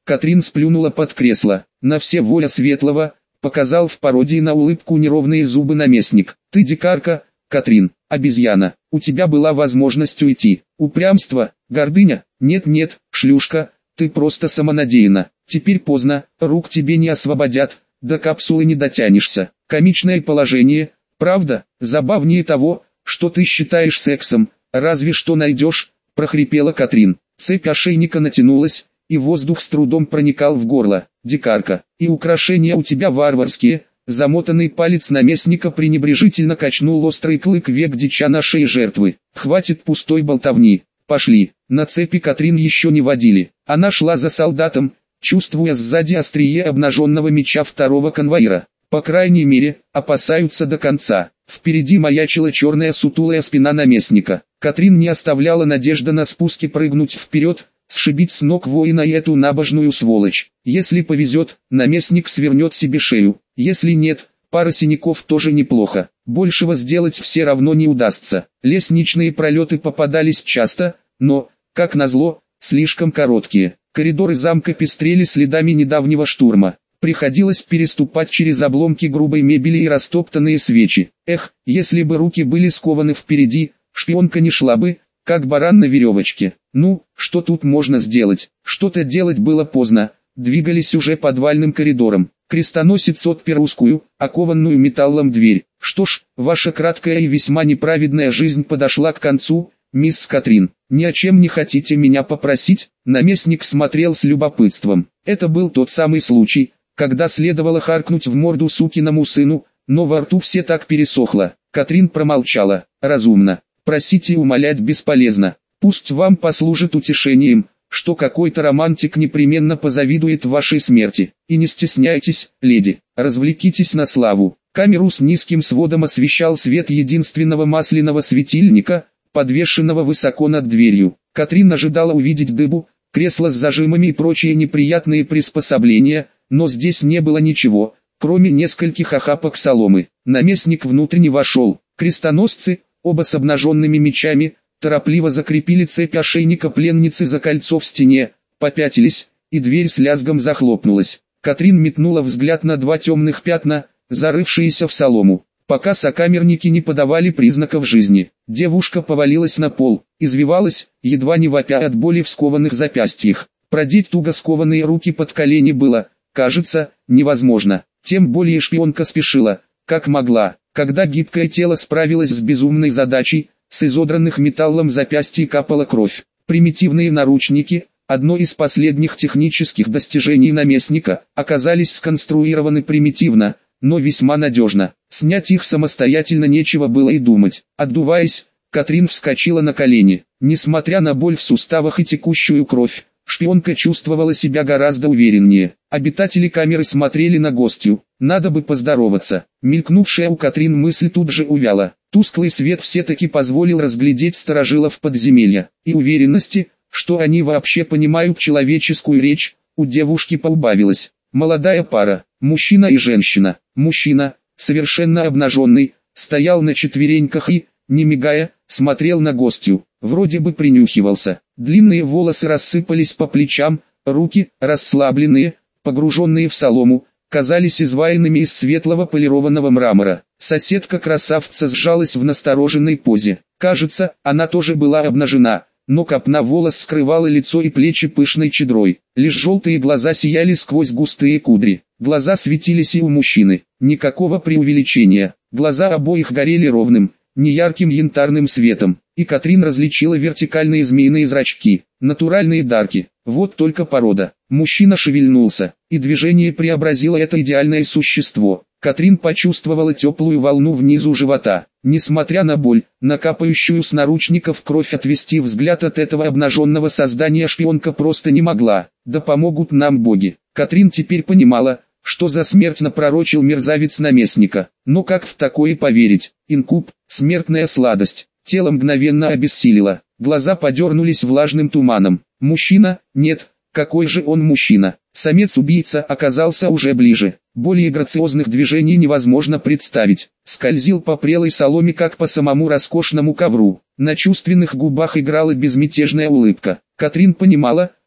Катрин сплюнула под кресло. На все воля светлого, показал в пародии на улыбку неровные зубы наместник. Ты дикарка, Катрин, обезьяна, у тебя была возможность уйти. Упрямство, гордыня, нет-нет, шлюшка, ты просто самонадеянна. Теперь поздно, рук тебе не освободят, до капсулы не дотянешься. Комичное положение, правда, забавнее того, что ты считаешь сексом, разве что найдешь, прохрипела Катрин. Цепь ошейника натянулась, и воздух с трудом проникал в горло. Дикарка, и украшения у тебя варварские. Замотанный палец наместника пренебрежительно качнул острый клык век дича на шее жертвы. Хватит пустой болтовни, пошли. На цепи Катрин еще не водили. Она шла за солдатом, чувствуя сзади острие обнаженного меча второго конвоира. По крайней мере, опасаются до конца. Впереди маячила черная сутулая спина наместника. Катрин не оставляла надежды на спуске прыгнуть вперед, сшибить с ног воина и эту набожную сволочь. Если повезет, наместник свернет себе шею. Если нет, пара синяков тоже неплохо. Большего сделать все равно не удастся. Лестничные пролеты попадались часто, но, как назло, слишком короткие. Коридоры замка пестрели следами недавнего штурма. Приходилось переступать через обломки грубой мебели и растоптанные свечи. Эх, если бы руки были скованы впереди, шпионка не шла бы, как баран на веревочке. Ну, что тут можно сделать? Что-то делать было поздно, двигались уже подвальным коридором. Крестоносец отпер узкую, окованную металлом дверь. Что ж, ваша краткая и весьма неправедная жизнь подошла к концу, мисс Катрин. Ни о чем не хотите меня попросить? Наместник смотрел с любопытством. Это был тот самый случай, когда следовало харкнуть в морду сукиному сыну, но во рту все так пересохло. Катрин промолчала. Разумно. Просить и умолять бесполезно. Пусть вам послужит утешением, что какой-то романтик непременно позавидует вашей смерти. И не стесняйтесь, леди, развлекитесь на славу. Камеру с низким сводом освещал свет единственного масляного светильника, подвешенного высоко над дверью. Катрин ожидала увидеть дыбу, кресло с зажимами и прочие неприятные приспособления, но здесь не было ничего, кроме нескольких охапок соломы. Наместник внутрь вошел. Крестоносцы, оба с обнаженными мечами, торопливо закрепили цепь ошейника пленницы за кольцо в стене, попятились, и дверь с лязгом захлопнулась. Катрин метнула взгляд на два темных пятна, зарывшиеся в солому. Пока сокамерники не подавали признаков жизни, девушка повалилась на пол, извивалась, едва не вопя от боли в скованных запястьях. Продеть туго скованные руки под колени было, кажется, невозможно. Тем более шпионка спешила, как могла. Когда гибкое тело справилось с безумной задачей, с изодранных металлом запястья капала кровь. Примитивные наручники, одно из последних технических достижений наместника, оказались сконструированы примитивно, но весьма надежно. Снять их самостоятельно нечего было и думать. Отдуваясь, Катрин вскочила на колени. Несмотря на боль в суставах и текущую кровь, шпионка чувствовала себя гораздо увереннее. Обитатели камеры смотрели на гостью. Надо бы поздороваться. Мелькнувшая у Катрин мысль тут же увяла. Тусклый свет все-таки позволил разглядеть старожилов подземелья. И уверенности, что они вообще понимают человеческую речь, у девушки поубавилось. Молодая пара, мужчина и женщина. Мужчина, совершенно обнаженный, стоял на четвереньках и, не мигая, смотрел на гостью. Вроде бы принюхивался. Длинные волосы рассыпались по плечам, руки, расслабленные, погруженные в солому, казались изваянными из светлого полированного мрамора. Соседка красавца сжалась в настороженной позе. Кажется, она тоже была обнажена, но копна волос скрывала лицо и плечи пышной чадрой. Лишь желтые глаза сияли сквозь густые кудри. Глаза светились и у мужчины. Никакого преувеличения. Глаза обоих горели ровным, неярким янтарным светом. И Катрин различила вертикальные змеиные зрачки. Натуральные дарки. Вот только порода. Мужчина шевельнулся, и движение преобразило это идеальное существо. Катрин почувствовала теплую волну внизу живота. Несмотря на боль, накапающую с наручников кровь, отвести взгляд от этого обнаженного создания шпионка просто не могла. Да помогут нам боги. Катрин теперь понимала, что за смерть напророчил мерзавец наместника. Но как в такое поверить? Инкуб, смертная сладость. Тело мгновенно обессилило. Глаза подернулись влажным туманом. Мужчина? Нет. Какой же он мужчина? Самец-убийца оказался уже ближе. Более грациозных движений невозможно представить. Скользил по прелой соломе, как по самому роскошному ковру. На чувственных губах играла безмятежная улыбка. Катрин понимала,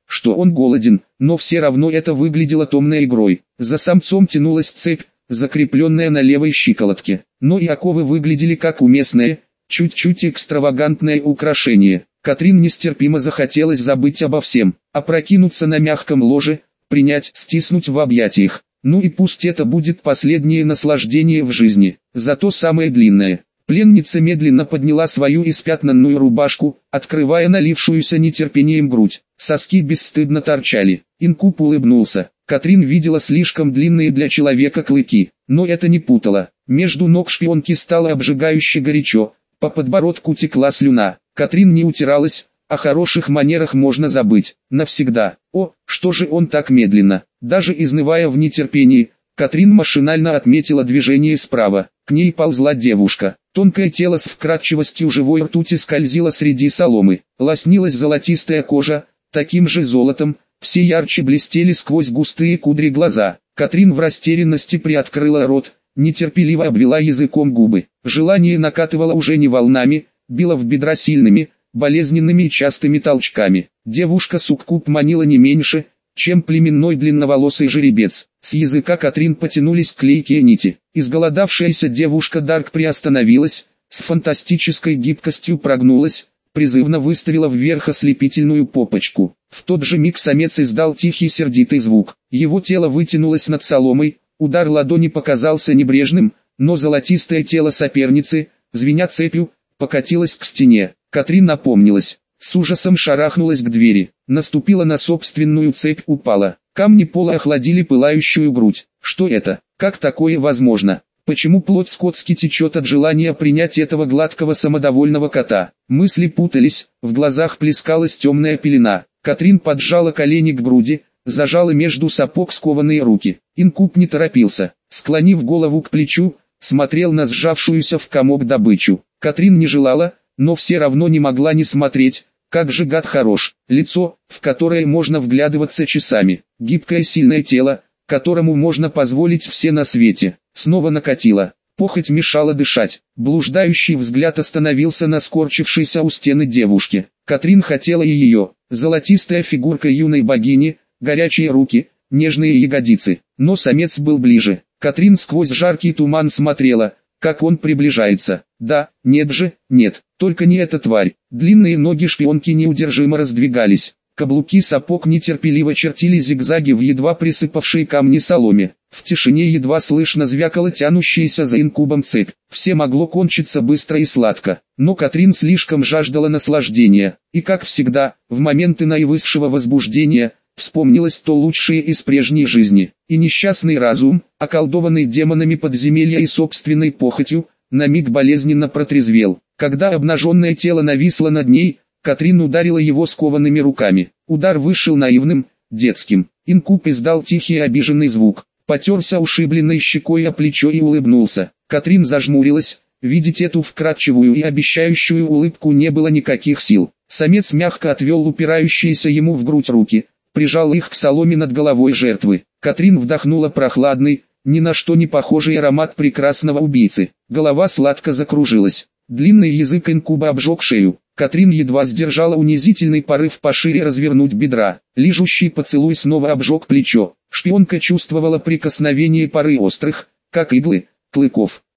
что он голоден, но все равно это выглядело томной игрой. За самцом тянулась цепь, закрепленная на левой щиколотке, но и оковы выглядели как уместное, чуть-чуть экстравагантное украшение. Катрин нестерпимо захотелось забыть обо всем, опрокинуться на мягком ложе, принять, стиснуть в объятиях. Ну и пусть это будет последнее наслаждение в жизни, зато самое длинное. Пленница медленно подняла свою испятнанную рубашку, открывая налившуюся нетерпением грудь. Соски бесстыдно торчали. Инкуб улыбнулся. Катрин видела слишком длинные для человека клыки, но это не путало. Между ног шпионки стало обжигающе горячо, по подбородку текла слюна. Катрин не утиралась, о хороших манерах можно забыть, навсегда. О, что же он так медленно? Даже изнывая в нетерпении, Катрин машинально отметила движение справа. К ней ползла девушка. Тонкое тело с вкрадчивостью живой ртути скользило среди соломы. Лоснилась золотистая кожа, таким же золотом, все ярче блестели сквозь густые кудри глаза. Катрин в растерянности приоткрыла рот, нетерпеливо обвела языком губы. Желание накатывало уже не волнами, било в бедра сильными, болезненными и частыми толчками. Девушка-суккуб манила не меньше, чем племенной длинноволосый жеребец. С языка Катрин потянулись клейкие нити. Изголодавшаяся девушка Дарк приостановилась, с фантастической гибкостью прогнулась, призывно выставила вверх ослепительную попочку. В тот же миг самец издал тихий сердитый звук. Его тело вытянулось над соломой, удар ладони показался небрежным, но золотистое тело соперницы, звеня цепью, покатилось к стене. Катрин напомнилась, с ужасом шарахнулась к двери, наступила на собственную цепь, упала. Камни пола охладили пылающую грудь. Что это? Как такое возможно? Почему плоть скотски течет от желания принять этого гладкого самодовольного кота? Мысли путались, в глазах плескалась темная пелена. Катрин поджала колени к груди, зажала между сапог скованные руки. Инкуб не торопился, склонив голову к плечу, смотрел на сжавшуюся в комок добычу. Катрин не желала, но все равно не могла не смотреть. Как же гад хорош, лицо, в которое можно вглядываться часами, гибкое сильное тело, которому можно позволить все на свете, снова накатило, похоть мешала дышать, блуждающий взгляд остановился на скорчившейся у стены девушке. Катрин хотела и ее, золотистая фигурка юной богини, горячие руки, нежные ягодицы, но самец был ближе. Катрин сквозь жаркий туман смотрела, как он приближается. Да, нет же, нет, только не эта тварь. Длинные ноги шпионки неудержимо раздвигались. Каблуки сапог нетерпеливо чертили зигзаги в едва присыпавшей камни соломе. В тишине едва слышно звякала тянущаяся за инкубом цепь. Все могло кончиться быстро и сладко, но Катрин слишком жаждала наслаждения. И как всегда, в моменты наивысшего возбуждения, вспомнилось то лучшее из прежней жизни. И несчастный разум, околдованный демонами подземелья и собственной похотью, на миг болезненно протрезвел. Когда обнаженное тело нависло над ней, Катрин ударила его скованными руками. Удар вышел наивным, детским. Инкуб издал тихий обиженный звук, потерся ушибленной щекой о плечо и улыбнулся. Катрин зажмурилась, видеть эту вкрадчивую и обещающую улыбку не было никаких сил. Самец мягко отвел упирающиеся ему в грудь руки, прижал их к соломе над головой жертвы. Катрин вдохнула прохладный, ни на что не похожий аромат прекрасного убийцы. Голова сладко закружилась. Длинный язык инкуба обжег шею. Катрин едва сдержала унизительный порыв пошире развернуть бедра. Лижущий поцелуй снова обжег плечо. Шпионка чувствовала прикосновение поры острых, как иглы, клыков.